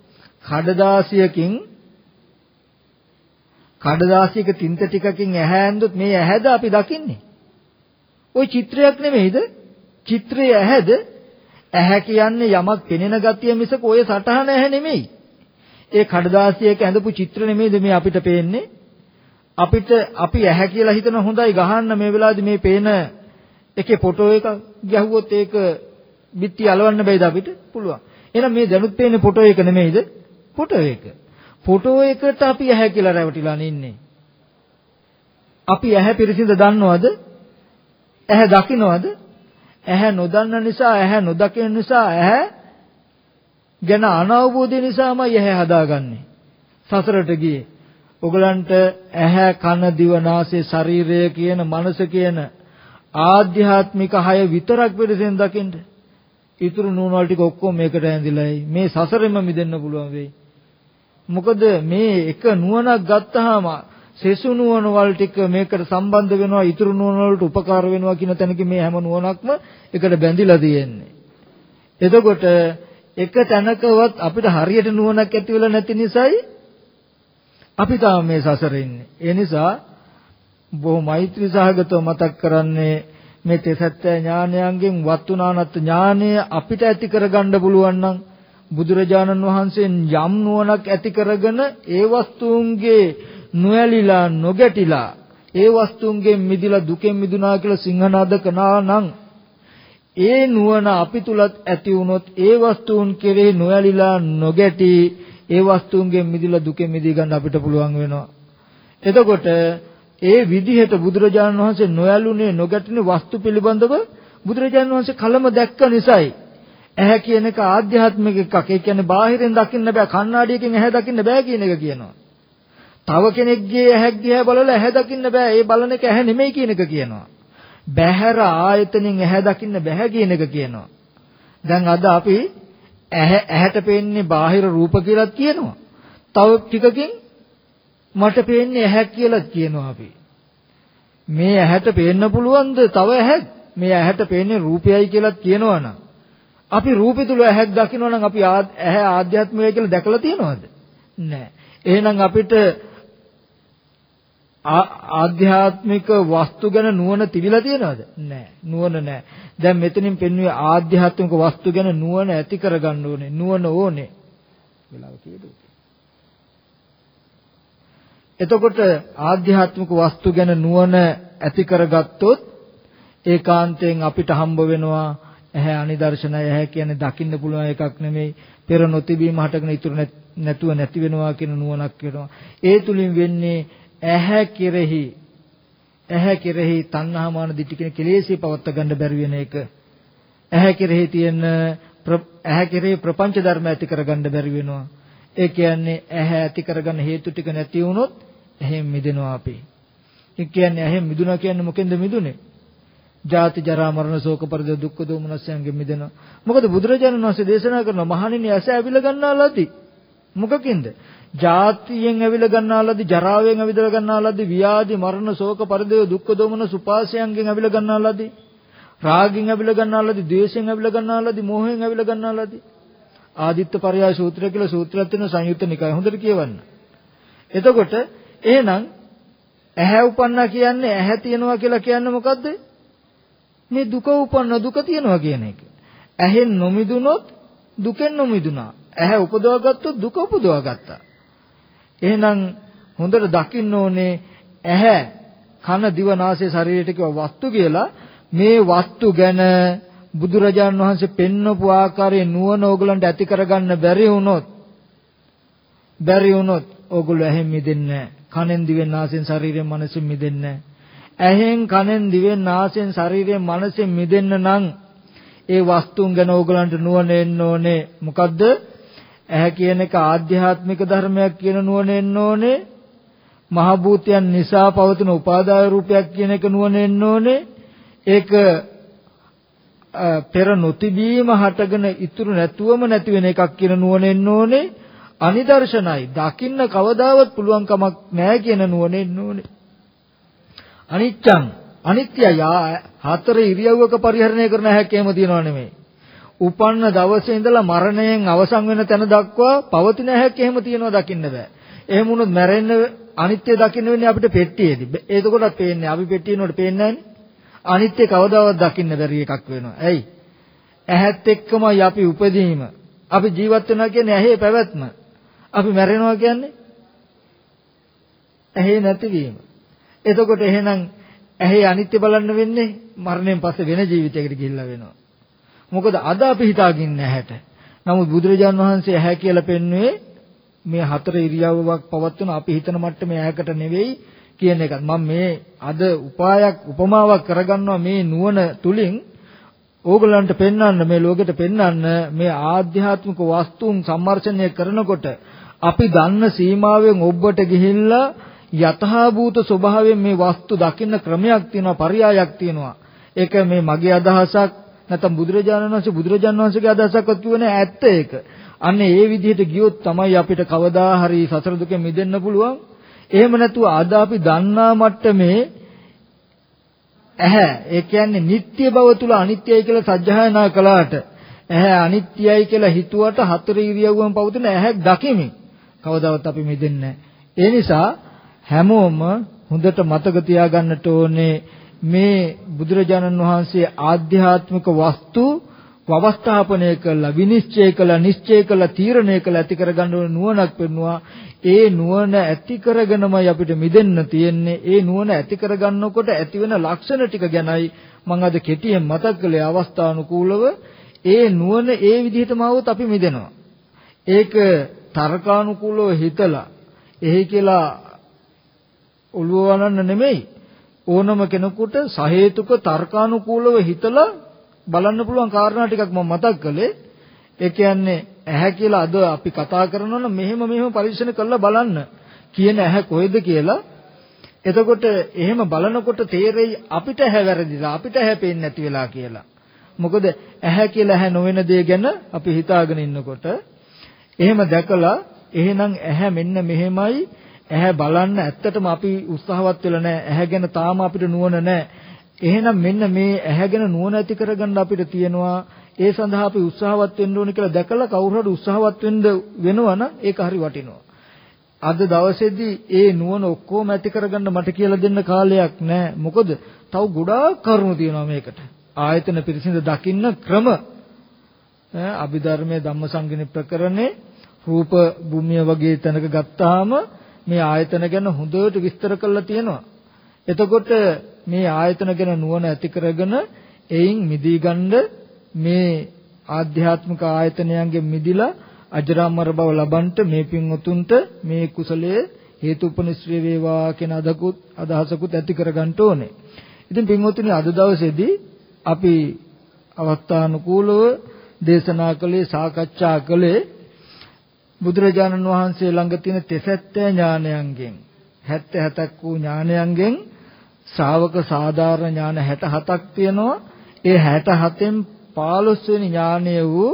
කඩදාසියක තින්ත ටිකකින් ඇහැ ඇඳුත් මේ ඇහැද අපි දකින්නේ. ওই චිත්‍රයක් නෙමෙයිද? චිත්‍රය ඇහැද? ඇහැ කියන්නේ යමක් පෙනෙන ගතිය මිසක ඔය සටහන ඇහැ නෙමෙයි. ඒ කඩදාසියක ඇඳපු චිත්‍ර නෙමෙයිද මේ අපිට පේන්නේ? අපි ඇහැ කියලා හිතන හොඳයි ගහන්න මේ වෙලාවේදී මේ පේන එකේ ෆොටෝ එක ගැහුවොත් ඒක බිත්ති අලවන්න බෑද අපිට? පුළුවන්. එහෙනම් මේ දැනුත් පේන්නේ ෆොටෝ එක නෙමෙයිද? ෆොටෝ එක. ෆොටෝ එකට අපි ඇහැ කියලා රැවටිලා ඉන්නේ. අපි ඇහැ පිරිසිඳ දන්නවද? ඇහැ දකින්නවද? ඇහැ නොදන්න නිසා, ඇහැ නොදකින නිසා, ඇහැ ගැන අනවබෝධය නිසාමයි ඇහැ හදාගන්නේ. සසරට ගියේ. ඔයගලන්ට ඇහැ, කන, දිව, නාසය, ශරීරය කියන, මනස කියන ආධ්‍යාත්මික 6 විතරක් පිළිසෙන් දකින්න. ඊතුරු නූනවල ටික ඔක්කොම මේකට ඇඳිලායි. මේ සසරෙම මිදෙන්න පුළුවන් වෙයි. මොකද මේ එක නුවණක් ගත්තාම සෙසු නුවණ වල ටික මේකට සම්බන්ධ වෙනවා, ඊතුරු නුවණ වලට උපකාර වෙනවා කියන තැනක මේ හැම නුවණක්ම එකට බැඳිලා තියෙන්නේ. එතකොට එක තැනකවත් අපිට හරියට නුවණක් ඇති වෙලා නැති නිසායි අපි තාම මේ සසරේ ඉන්නේ. ඒ නිසා බොහෝ මෛත්‍රී සහගතව මතක් කරන්නේ මේ තෙසත්ත්‍ය ඥානයන්ගෙන් වත්තුනානත් ඥානය අපිට ඇති කරගන්න පුළුවන් නම් බුදුරජාණන් වහන්සේ යම් නුවණක් ඇති කරගෙන ඒ වස්තුන්ගේ නොඇලිලා නොගැටිලා ඒ වස්තුන්ගෙන් මිදිලා දුකෙන් මිදුණා කියලා සිංහනාද කනා නම් ඒ නුවණ අපි තුලත් ඇති වුණොත් ඒ වස්තුන් කෙරෙහි නොඇලිලා නොගැටි ඒ වස්තුන්ගෙන් මිදිලා දුකෙන් මිදී ගන්න අපිට පුළුවන් වෙනවා. එතකොට ඒ විදිහට බුදුරජාණන් වහන්සේ නොඇලුනේ නොගැටුනේ වස්තු පිළිබඳව බුදුරජාණන් වහන්සේ කලම දැක්ක නිසායි. ඇහැ කියන එක ආධ්‍යාත්මික එකක්. ඒ කියන්නේ බාහිරින් දකින්න බෑ. කණ්ණාඩියකින් ඇහැ දකින්න බෑ කියන එක කියනවා. තව කෙනෙක්ගේ ඇහැ දිහා බලලා ඇහැ දකින්න බෑ. ඒ බලන එක ඇහැ නෙමෙයි කියන එක කියනවා. බහැර ආයතනෙන් ඇහැ දකින්න බෑ කියන එක කියනවා. දැන් අද අපි ඇහැට පේන්නේ බාහිර රූප කියලා කියනවා. තව ටිකකින් මට පේන්නේ ඇහැ කියලා කියනවා අපි. මේ ඇහැට පේන්න පුළුවන්ද තව ඇහැක්? මේ ඇහැට පේන්නේ රූපයයි කියලා කියනවනම් අපි රූපය තුල ඇහැක් දකිනවා නම් අපි ඇහැ ආධ්‍යාත්මිකයි කියලා දැකලා තියෙනවද? නැහැ. එහෙනම් අපිට ආධ්‍යාත්මික වස්තු ගැන නුවණ තිබිලා තියෙනවද? නැහැ. නුවණ නැහැ. දැන් මෙතනින් පෙන්වුවේ ආධ්‍යාත්මික වස්තු ගැන නුවණ ඇති කරගන්න ඕනේ. නුවණ ඕනේ. වෙලාව කීයද? එතකොට ආධ්‍යාත්මික වස්තු ගැන නුවණ ඇති කරගත්තොත් ඒකාන්තයෙන් අපිට හම්බ වෙනවා ඇහැ අනිදර්ශනය. ඇහැ කියන්නේ දකින්න පුළුවන් එකක් නෙමෙයි. පෙර නොතිබීම හටගෙන ඉතුරු නැතුව නැති වෙනවා කියන නුවණක් වෙනවා. ඒ තුලින් වෙන්නේ ඇහැ කෙරෙහි තණ්හා මාන දිටි කියන කෙලෙස්ය පවත්ත ගන්න බැරි වෙන එක. ඇහැ කෙරෙහි ප්‍රපංච ධර්ම ඇති කරගන්න බැරි වෙනවා. ඒ කියන්නේ ඇහැ ඇති කරගන්න හේතු ටික නැති වුණොත් එහෙන් මිදෙනවා අපි. ඒ කියන්නේ එහෙන් මිදුණා කියන්නේ මොකෙන්ද මිදුනේ? ජාති ජරා මරණ ශෝක පරිදේ දුක්ඛ දෝමනස්යන්ගෙන් මිදෙනවා. මොකද බුදුරජාණන් වහන්සේ දේශනා කරන මහණෙනි ඇස ඇවිල ගන්නාලාදී මොකකින්ද? ජාතියෙන් ඇවිල ගන්නාලාදී, ජරාවෙන් ඇවිල ගන්නාලාදී, ව්‍යාධි මරණ ශෝක පරිදේ දුක්ඛ දෝමනස් උපාසයන්ගෙන් ඇවිල ගන්නාලාදී, රාගයෙන් ඇවිල ගන්නාලාදී, ද්වේෂයෙන් ඇවිල ගන්නාලාදී, මෝහයෙන් ඇවිල ගන්නාලාදී. ආදිත්ත පරයාය සූත්‍රය කියලා සූත්‍රයක් තියෙනවා සංයුත්ත නිකාය. හොඳට කියවන්න. එතකොට එහෙනම් ඇහැ උපන්නා කියන්නේ ඇහැ තියනවා කියලා කියන්නේ මොකද්ද? මේ දුක උපන්න දුක තියනවා කියන එක. ඇහෙන් නොමිදුනොත් දුකෙන් නොමිදුනා. ඇහැ උපදවා ගත්තොත් දුක උපදවා ගත්තා. එහෙනම් හොඳට දකින්න ඕනේ ඇහැ, කන, දිව, නාසය, ශරීරයට කියව වස්තු කියලා. මේ වස්තු ගැන බුදුරජාණන් වහන්සේ පෙන්වපු ආකාරයේ නුවණ ඕගලන්ට ඇති කරගන්න බැරි වුණොත් ඕගොල්ලෝ ඇහෙන් මිදෙන්නේ නැහැ. කනෙන්, දිවෙන්, නාසයෙන්, ශරීරයෙන්, මනසෙන් මිදෙන්නේ නැහැ. ඇහෙන්, කනෙන්, දිවෙන්, නාසයෙන්, ශරීරයෙන්, මනසෙන් මිදෙන්න නම් ඒ වස්තුන් ගැන ඕගලන්ට නුවණ එන්න ඕනේ. මොකද්ද? ඇහැ කියන එක ආධ්‍යාත්මික ධර්මයක් කියන නුවණ එන්න ඕනේ. මහ භූතයන් නිසා පවතින උපාදාය රූපයක් කියන එක නුවණ එන්න ඕනේ. ඒක පෙර නොතිබීම හටගෙන ඉතුරු නැතුවම නැති වෙන එකක් කියන නුවණ එන්න ඕනේ. අනිදර්ශනයි. දකින්න කවදාවත් පුළුවන් කමක් නැහැ කියන නුවණ එන්න ඕනේ. අනිච්චං අනිත්‍යය හතර ඉරියව්වක පරිහරණය කරන හැක් එහෙම තියනව නෙමෙයි. උපන්න දවසේ ඉඳලා මරණයෙන් අවසන් වෙන තැන දක්වා පවතින හැක් එහෙම තියනවා දකින්න බෑ. එහෙම වුණොත් මැරෙන්න අනිත්‍ය දකින්න වෙන්නේ අපිට පෙට්ටියේදී. ඒකකොටත් පේන්නේ. අපි පෙට්ටියනොට පේන්නේ නැහැනේ. අනිත්‍ය කවදාවත් දකින්න බැරි එකක් වෙනවා. ඇයි? ඇහත් එක්කමයි අපි උපදීම. අපි ජීවත් වෙනවා කියන්නේ ඇහි පැවැත්ම. අපි මැරෙනවා කියන්නේ ඇහි නැතිවීම. එතකොට එහෙනම් ඇහි අනිත්‍ය බලන්න වෙන්නේ මරණයෙන් පස්සේ වෙන ජීවිතයකට ගිහිල්ලා වෙනවා. මොකද අද අපි හිතාගින්නේ ඇහැට. නමුත් බුදුරජාන් වහන්සේ ඇහැ කියලා පෙන්වුවේ මේ 4 ඉරියව්වක් පවත්වන අපි හිතන මට්ටමේ ඇහැකට නෙවෙයි කියන එකත් මම මේ අද උපමාවක් කරගන්නවා මේ නුවණ තුලින් ඕගලන්ට පෙන්වන්න මේ ලෝකෙට පෙන්වන්න මේ ආධ්‍යාත්මික වස්තුන් සම්මර්ෂණය කරනකොට අපි දන්න සීමාවෙන් ඔබට ගිහිල්ලා යථාභූත ස්වභාවයෙන් මේ වස්තු දකින්න ක්‍රමයක් තියෙනවා පරයයක් තියෙනවා ඒක මේ මගේ අදහසක් නැත්නම් බුදුරජාණන් වහන්සේගේ අදහසක්වත් කියවනේ ඇත්ත ඒක අන්න ඒ විදිහට ගියොත් තමයි අපිට කවදා හරි සතර දුකෙන් මිදෙන්න පුළුවන් එහෙම නැතුව අද අපි දන්නා මට්ටමේ ඇහැ ඒ කියන්නේ නিত্য බව තුල අනිත්‍යයි කියලා සත්‍යයනා කළාට ඇහැ අනිත්‍යයි කියලා හිතුවට 4 ඉරියව්වෙන් පවතින ඇහැ දකිමින් කවදාවත් අපි මිදෙන්නේ නැහැ ඒ නිසා හැමෝම හොඳට මතක තියාගන්නට ඕනේ මේ බුදුරජාණන් වහන්සේ ආධ්‍යාත්මික වස්තු වවස්ථාපනය කළා විනිශ්චය කළා නිශ්චය කළා තීරණය කළා ඇති කරගන්න ඕන නුවණක් පෙන්නවා ඒ නුවණ ඇති කරගෙනමයි අපිට මිදෙන්න තියෙන්නේ ඒ නුවණ ඇති කරගන්නකොට ඇති වෙන ලක්ෂණ ටික ගැනයි මම අද කෙටියෙන් මතක් කළේ අවස්ථානුකූලව ඒ නුවණ ඒ විදිහටම આવොත් අපි මිදෙනවා ඒක තර්කානුකූලව හිතලා එහි කියලා ඔළුව වනන්න නෙමෙයි ඕනම කෙනෙකුට සහේතුක තර්කානුකූලව හිතලා බලන්න පුළුවන් කාරණා ටිකක් මම මතක් කළේ ඒ කියන්නේ ඇහැ කියලා අද අපි කතා කරනවා නම් මෙහෙම පරීක්ෂණ කරලා බලන්න කියන ඇහැ කොහෙද කියලා එතකොට එහෙම බලනකොට තේරෙයි අපිට ඇහැ වැරදිලා අපිට ඇහැ පේන්නේ නැති වෙලා කියලා මොකද ඇහැ කියලා ඇහැ නොවන දේ ගැන අපි හිතාගෙන ඉන්නකොට එහෙම දැකලා එහෙනම් ඇහැ මෙන්න මෙහෙමයි ඇහැ බලන්න ඇත්තටම අපි උත්සාහවත් වෙලා නැහැ ඇහැ ගැන තාම අපිට නුවණ නැහැ එහෙනම් මෙන්න මේ ඇහැ ගැන නුවණ ඇති කරගන්න අපිට තියෙනවා ඒ සඳහා අපි උත්සාහවත් වෙන්න ඕනේ කියලා දැකලා කවුරු හරි උත්සාහවත් වෙනවා නම් ඒක හරි වටිනවා අද දවසේදී ඒ නුවණ ඔක්කොම ඇති කරගන්න මට කියලා දෙන්න කාලයක් නැහැ මොකද තව ගොඩාක් කරුණු තියෙනවා මේකට ආයතන පිරිසිඳ දකින්න ක්‍රම අභිධර්මයේ ධම්මසංගිනී ප්‍රකරණේ රූප භූමිය වගේ තැනක ගත්තාම මේ ආයතන ගැන හොඳට විස්තර කරලා තියෙනවා. එතකොට මේ ආයතන ගැන නුවණ ඇති කරගෙන එයින් මිදී ගන්න මේ ආධ්‍යාත්මික ආයතනයන්ගෙන් මිදිලා අජරාමර බව ලබන්නට මේ පින්වතුන්ට මේ කුසලයේ හේතුපනිශ්‍රේ වේවා කියන අදහසකුත් ඇති කරගන්න ඕනේ. ඉතින් පින්වතුනි අද දවසේදී අපි අවස්ථානුකූලව දේශනා කළේ සාකච්ඡා කළේ බුදුරජාණන් වහන්සේ ළඟ තියෙන තෙසැත්තෑ ඥානයන්ගෙන් 77ක් වූ ඥානයන්ගෙන් ශ්‍රාවක සාධාරණ ඥාන 67ක් තියෙනවා. ඒ 67න් 15 වෙනි ඥානය වූ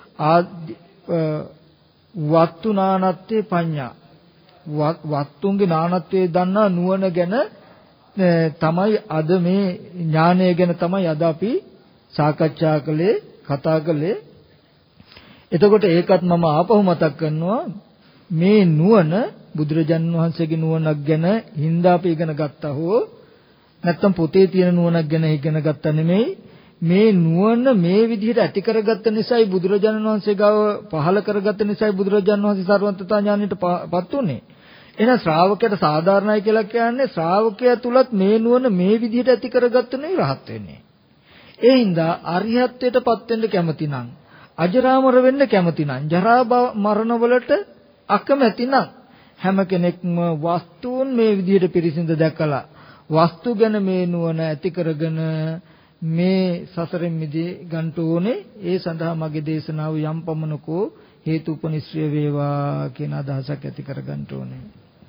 වත්තු නානත්තේ පඤ්ඤා වත්තුන්ගේ නානත්වයේ දන්නා නුවණ ගැන තමයි අද මේ ඥානය ගැන තමයි අද අපි සාකච්ඡා කළේ කතා කළේ. එතකොට ඒකත් මම ආපහු මතක් කරනවා මේ නුවණ බුදුරජාණන් වහන්සේගේ නුවණක් ගැන හින්දා අපි ඉගෙන ගත්තා හෝ නැත්නම් පොතේ තියෙන නුවණක් ගැන ඉගෙන ගත්තා නෙමෙයි මේ නුවණ මේ විදිහට ඇති කරගත්ත නිසායි බුදුරජාණන් වහන්සේ ගාව පහළ කරගත්ත නිසායි බුදුරජාණන් වහන්සේ සර්වඥතා ඥානයටපත් උනේ. එහෙනම් ශ්‍රාවකයට සාධාරණයි කියලා කියන්නේ ශ්‍රාවකයා තුලත් මේ නුවණ මේ විදිහට ඇති කරගත්ත නෙවෙයි රහත් වෙන්නේ. ඒ හින්දා අරිහත්ත්වයටපත් වෙන්න කැමති නම් අජරාමර වෙන්න කැමති නම් ජරා මරණ වලට අකමැති නම් හැම කෙනෙක්ම වස්තුන් මේ විදිහට පිරිසිඳ දැකලා වස්තු ගැන මේ නුවණ ඇති කරගෙන මේ සසරෙන් මිදී ගන්න ඕනේ. ඒ සඳහා මගේ දේශනාව යම් පමණකෝ හේතුපනිශ්‍රය වේවා කියන අදහසක් ඇති කර ගන්න ඕනේ.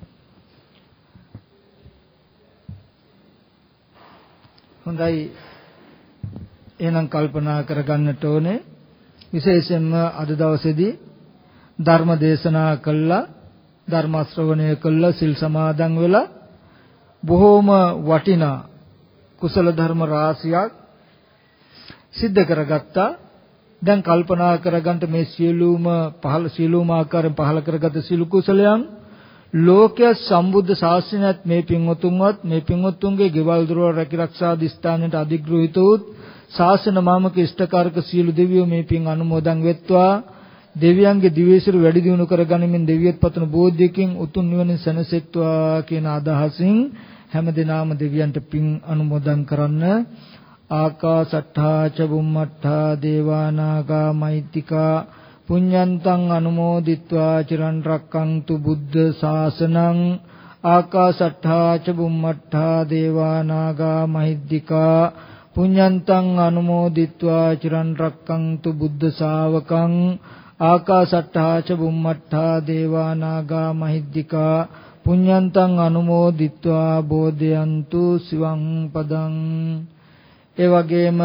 හොඳයි. එහෙනම් කල්පනා කර ගන්නට ඕනේ. විශේෂයෙන්ම අද දවසේදී ධර්ම දේශනා කළා ධර්ම ශ්‍රවණය කළා සිල් සමාදන් වෙලා බොහෝම වටිනා කුසල ධර්ම රාශියක් සිද්ධ කරගත්තා. දැන් කල්පනා කරගන්න මේ සියලුම ආකාරයෙන් පහල කරගත් සිළු කුසලයන් ලෝකයේ සම්බුද්ධ ශාසනයත් මේ පින්වතුන්වත් මේ පින්වතුන්ගේ ගෙවල් දොරවල් රැකිරක්ෂා දිස්ත්‍රාණයට අධිග්‍රහිත වූ ශාසන මාමක ඉෂ්ඨකාරක සියලු දෙවියෝ මේ පින් අනුමෝදන් වෙත්වා. දෙවියන්ගේ දිවයිසිරු වැඩි දියුණු කරගනිමින් දෙවියත් පතන බෝධියකින් උතුම් නිවනින් සැනසෙත්වා කියන අදහසින් හැම දිනම දෙවියන්ට පින් අනුමෝදන් කරන්න. ආකාසට්ඨා ච බුම්මට්ඨා දේවානාගා මෛත්‍තිකා පුඤ්ඤන්තං අනුමෝදිත්වා චිරන් රැක්කන්තු බුද්ධ ශාසනං ආකාශට්ඨා ච බුම්මට්ඨා දේවා නාග මහිද්దికා පුඤ්ඤන්තං අනුමෝදිත්වා චිරන් රැක්කන්තු බුද්ධ ශාවකං ආකාශට්ඨා ච බුම්මට්ඨා දේවා නාග මහිද්దికා පුඤ්ඤන්තං අනුමෝදිත්වා බෝධයන්තු සිවං පදං. ඒ වගේම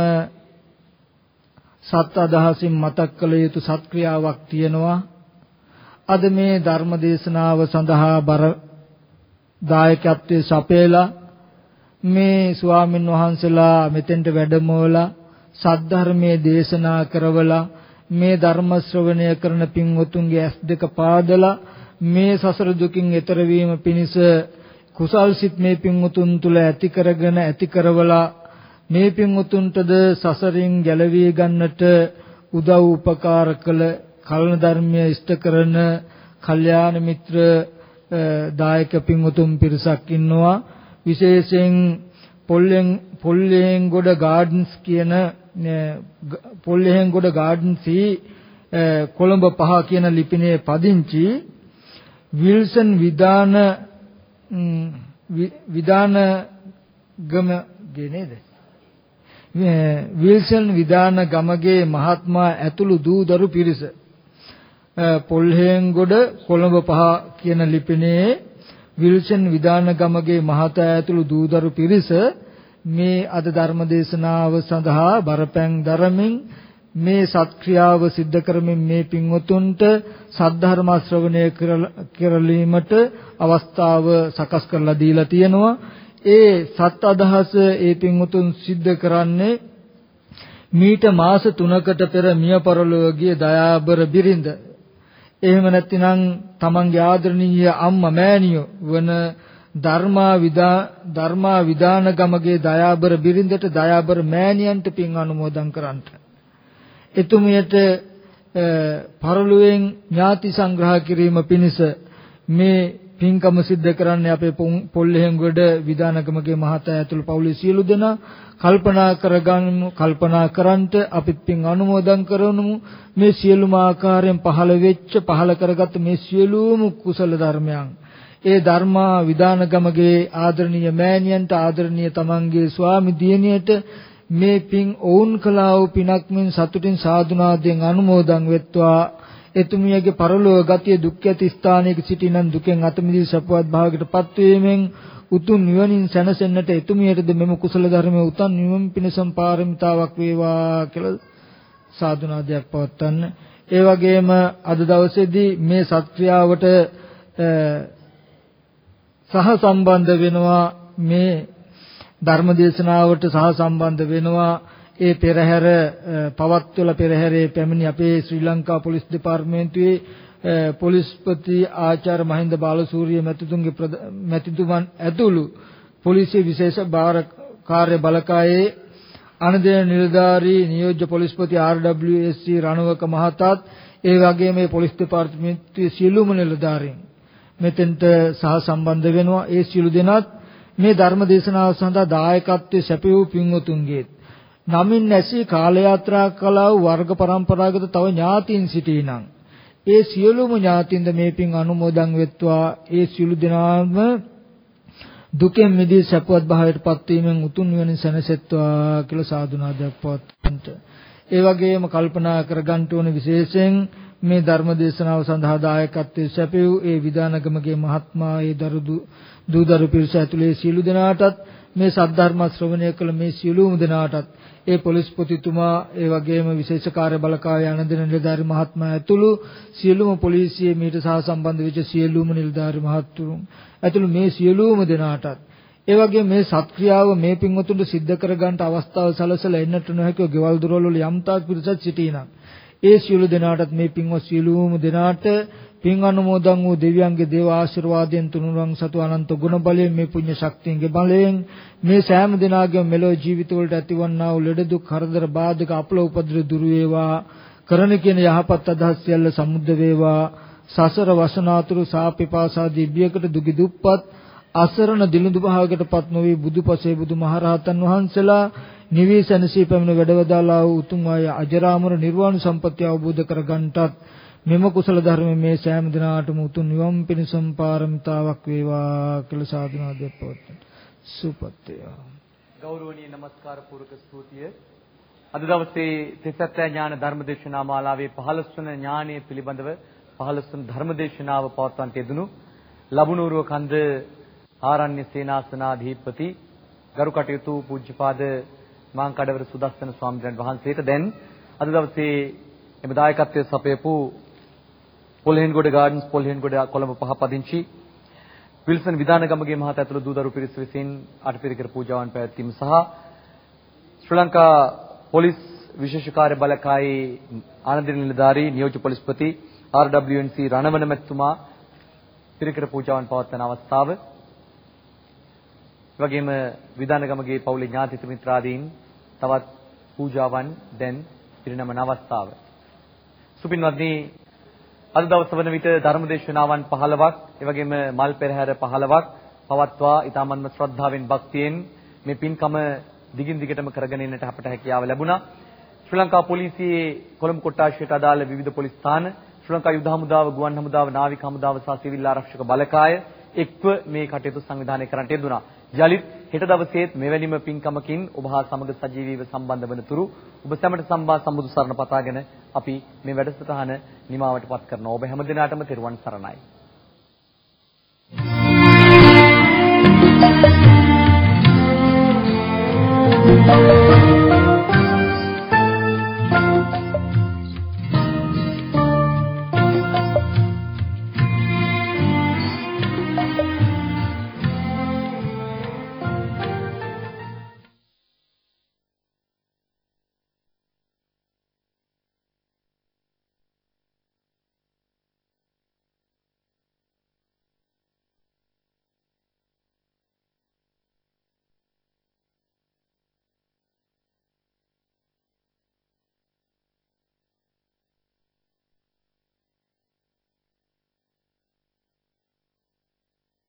සත් අදහසින් මතක් කළ යුතු සත්ක්‍රියාවක් තියෙනවා. අද මේ ධර්ම දේශනාව සඳහා බර දායකත්වයේ සපේලා මේ ස්වාමින් වහන්සේලා මෙතෙන්ට වැඩමවලා සද්ධර්මයේ දේශනා කරවලා මේ ධර්ම ශ්‍රවණය කරන පින්වතුන්ගේ ඇස් දෙක පාදලා මේ සසර දුකින් එතර වීම පිණිස කුසල් සිත් මේ පින්වතුන් තුල ඇති කරගෙන ඇති කරවලා මේ පින්වතුන්ටද සසරින් ගැලවී ගන්නට උදව් උපකාර කළ කල්න ධර්මයේ ඉෂ්ට කරන කල්යාණ මිත්‍ර දායක පින්වතුන් පිරිසක් ඉන්නවා. විශේෂයෙන් පොල්ලෙන්ගොඩ ගාඩන්ස් කියන පොල්ලෙන්ගොඩ ගාඩන්සි කොළඹ 5 කියන ලිපිනේ පදිංචි විල්සන් විදාන ගම නේද? විල්සන් විදාන ගමගේ මහත්මා ඇතුළු දූදරු පිරිස පොල්හෙන්ගොඩ කොළඹ 5 කියන ලිපිනේ විල්සන් විදාන ගමගේ මහතා ඇතුළු දූදරු පිරිස මේ අද ධර්ම දේශනාව සඳහා බරපැන් දරමින් මේ සත්ක්‍රියාව සිද්ධ කරමින් මේ පින්වතුන්ට සද්ධර්ම ශ්‍රවණය කරලීමට අවස්ථාව සකස් කරලා දීලා තියෙනවා. ඒ සත් අදහස ඒ පින්වතුන් සිද්ධ කරන්නේ මීට මාස 3කට පෙර මිය පරලොව ගිය දයාබර බිරිඳ. එහෙම නැත්නම් තමන්ගේ ආදරණීය අම්මා මෑණියෝ වන ධර්මා විදාන ගමගේ දයාබර බිරිඳට දයාබර මෑණියන්ට පින් අනුමෝදන් කරන්ට. එතුමියට පරලොවෙන් ඥාති සංග්‍රහ කිරීම පිණිස මේ පින්කම සිද්ධ කරන්නේ අපේ පොල්ලෙහෙන්ගොඩ විදානගමගේ මහතා ඇතුළු පවුලේ සියලු දෙනා කල්පනා කරන්ට අපිත් පින් අනුමෝදන් කරනමු. මේ සියලුම ආකාරයෙන් පහළ කරගත් මේ සියලුම කුසල ධර්මයන් ඒ ධර්මා විදානගමගේ ආදරණීය මෑණියන්ට ආදරණීය තමන්ගේ ස්වාමි දියණියට මේ පින් ඔවුන් කළා වූ පිනක් මෙන් සතුටින් සාදුනාදයෙන් අනුමෝදන් වෙත්වා. එතුමියගේ පරලෝක ගතිය දුක් ඇති ස්ථානයක සිටිනන් දුකෙන් අත මිදී සපවත් භාවයකටපත් වීමෙන් උතුම් නිවනින් සැනසෙන්නට එතුමියටද මෙම කුසල ධර්මයේ උතුම් නිවන පිණසම් පාරමිතාවක් වේවා කියලා සාදුනාදයක් පවත්වන්න. ඒ වගේම අද දවසේදී මේ සත්ක්‍රියාවට සහ සම්බන්ධ වෙනවා මේ ධර්ම දේශනාවට සහ සම්බන්ධ වෙනවා ඒ පෙරහැර පවත්වල පෙරහැරේ පැමිණි අපේ ශ්‍රී ලංකා පොලිස් දෙපාර්තමේන්තුවේ පොලිස්පති ආචාර්ය මහින්ද බාලසූරිය මැතිතුමන් ඇතුළු පොලිසිය විශේෂ කාර්ය බලකායේ අනදෙන නිලධාරී නියෝජ්‍ය පොලිස්පති RWSC රණවක මහතාත් ඒ වගේම මේ පොලිස් දෙපාර්තමේන්තුවේ සියලුම නිලධාරීන් මෙතෙන්ට සහ සම්බන්ධ වෙනවා. ඒ සියලු දෙනාත් මේ ධර්ම දේශනාව සඳහා දායකත්වයේ සැපයූ පින්වතුන්ගේ නමින් නැසී කාල යාත්‍රා කළා වූ වර්ග પરම්පරාගත තව ඥාතීන් සිටිනම් ඒ සියලුම ඥාතීන්ද මේ පින් අනුමෝදන් වෙත්වා. ඒ සියලු දෙනාම දුකෙන් මිදී සැපවත් භාවයටපත් වීමෙන් උතුම් නිවනින් සැනසෙත්වා කියලා සාදුනාදයක් පවත්වන්නට. ඒ වගේම කල්පනා කරගන්න ඕන විශේෂයෙන් මේ ධර්ම දේශනාව සඳහා දායකත්වයේ සැපයූ ඒ විදානගමගේ මහත්මා ඒ දූදරු පිරිස ඇතුළේ සියලු දෙනාටත් මේ සද්ධර්ම ශ්‍රවණය කළ මේ සියලුම දෙනාටත් ඒ පොලිස්පතිතුමා ඒ වගේම විශේෂ කාර්ය බලකාවේ ආනන්ද නිලධාරි මහත්මයා ඇතුළු සියලුම පොලිසිය මීට සහ සම්බන්ධ වෙච්ච සියලුම නිලධාරි මහත්තුරුන් ඇතුළු මේ සියලුම දෙනාටත් ඒ වගේම මේ සත්ක්‍රියාව මේ පින්වතුන්ට සිද්ධ කරගන්න අවස්ථාව සැලසලා එන්නට නොහැකිව ගෙවල් දොරවල් වල යම් තාක් පිරිසක් සිටිනා. ඒ සියලු දෙනාටත් මේ පින්වත් සියලුම දෙනාට පින් අනුමෝදන් වූ දෙවියන්ගේ දේව ආශිර්වාදයෙන් තුනුරුවන් සතු අනන්ත ගුණ බලයෙන් මේ පුණ්‍ය ශක්තියගේ බලයෙන් මේ සෑම දිනාගේම මෙලොව ජීවිතවලට ඇතිවන්නා වූ ලෙඩ දුක් කරදර බාධක අපල උපද්‍ර දුරු වේවා. කරන කියන යහපත් අදහස් සියල්ල සමුද්ද වේවා. සසර වසනාතුරු සාපේපාසා දිව්‍යයකට දුගි දුප්පත් අසරණ දිලුඳු භාවයකටපත් නොවේ බුදුපසේ බුදුමහරහතන් වහන්සේලා නිවේසනසී පැමිණ වැඩවදාලා වූ උතුම් ආය අජරාමර නිර්වාණ සම්පත්‍ය අවබෝධ කරගන්නටත් මෙම කුසල ධර්ම මේ සෑම දිනාටම උතුම් නිවන් පිණසම් පාරමිතාවක් වේවා කියලා සාදුනාදයක් පවත්වන සුපත්ය. ගෞරවනීය නමස්කාර පූර්වක ස්තුතිය. අද දවසේ තිසත්ත්‍ය ඥාන ධර්මදේශනා මාලාවේ 15 වන ඥානයේ පිළිබඳව 15 වන ධර්මදේශනාව පවත්වන්නට යෙදුණු ලබුණුරුව කන්ද ආරණ්‍ය සේනාසනාධිපති ගරු කටයුතු පූජ්‍යපාද මාංකඩවර සුදස්සන ස්වාමීන් වහන්සේට දැන් අද දවසේ එම දායකත්වයේ සපයපු පොල්හෙන්ගොඩ ගාඩන්ස් පොල්හෙන්ගොඩ කොළඹ පහ පදිංචි විල්සන් විදානගමගේ මහතා ඇතුළු දූදරු පිරිස විසින් අටපිරිකර පූජාවන් පැවැත්වීම සහ ශ්‍රී ලංකා පොලිස් විශේෂ කාර්ය බළකායේ ආනන්ද නිලධාරී නියෝජ්‍ය පොලිස්පති RWNC රණවන මැතිතුමා පිරිකර පූජාවන් පවත්වන අවස්ථාව වගේම විදානගමගේ පවුලේ ඥාති මිත්‍රාදීන් තවත් පූජාවන් දැන් පිරිනමන අවස්ථාව. සුපින්වත්නි අද දවස වන විට ධර්මදේශනාවන් 15ක් එවැගේම මල් පෙරහැර 15ක් පවත්වා ඊටමන්ම ශ්‍රද්ධාවෙන් භක්තියෙන් මේ පින්කම දිගින් දිගටම කරගෙන යන්නට අපට හැකියාව ලැබුණා. ශ්‍රී ලංකා පොලිසියේ කොළඹ කොට්ටාශයට අදාළ විවිධ පොලිස් ස්ථාන, ශ්‍රී ලංකා යුද හමුදාව, ගුවන් හමුදාව, නාවික හමුදාව සහ සිවිල් ආරක්ෂක බලකාය එක්ව මේ කටයුතු සංවිධානය කරන්නට යෙදුණා. යලිත් හෙට දවසේත් මෙවැනිම පින්කමකින් ඔබ හා සමග සජීවීව සම්බන්ධ වන තුරු ඔබ සැමට සම්බා සම්බුදු සරණ පතාගෙන අපි මේ වැඩසටහන නිමාවටපත් කරනවා. ඔබ හැම දිනාටම තෙරුවන් සරණයි. Thank you.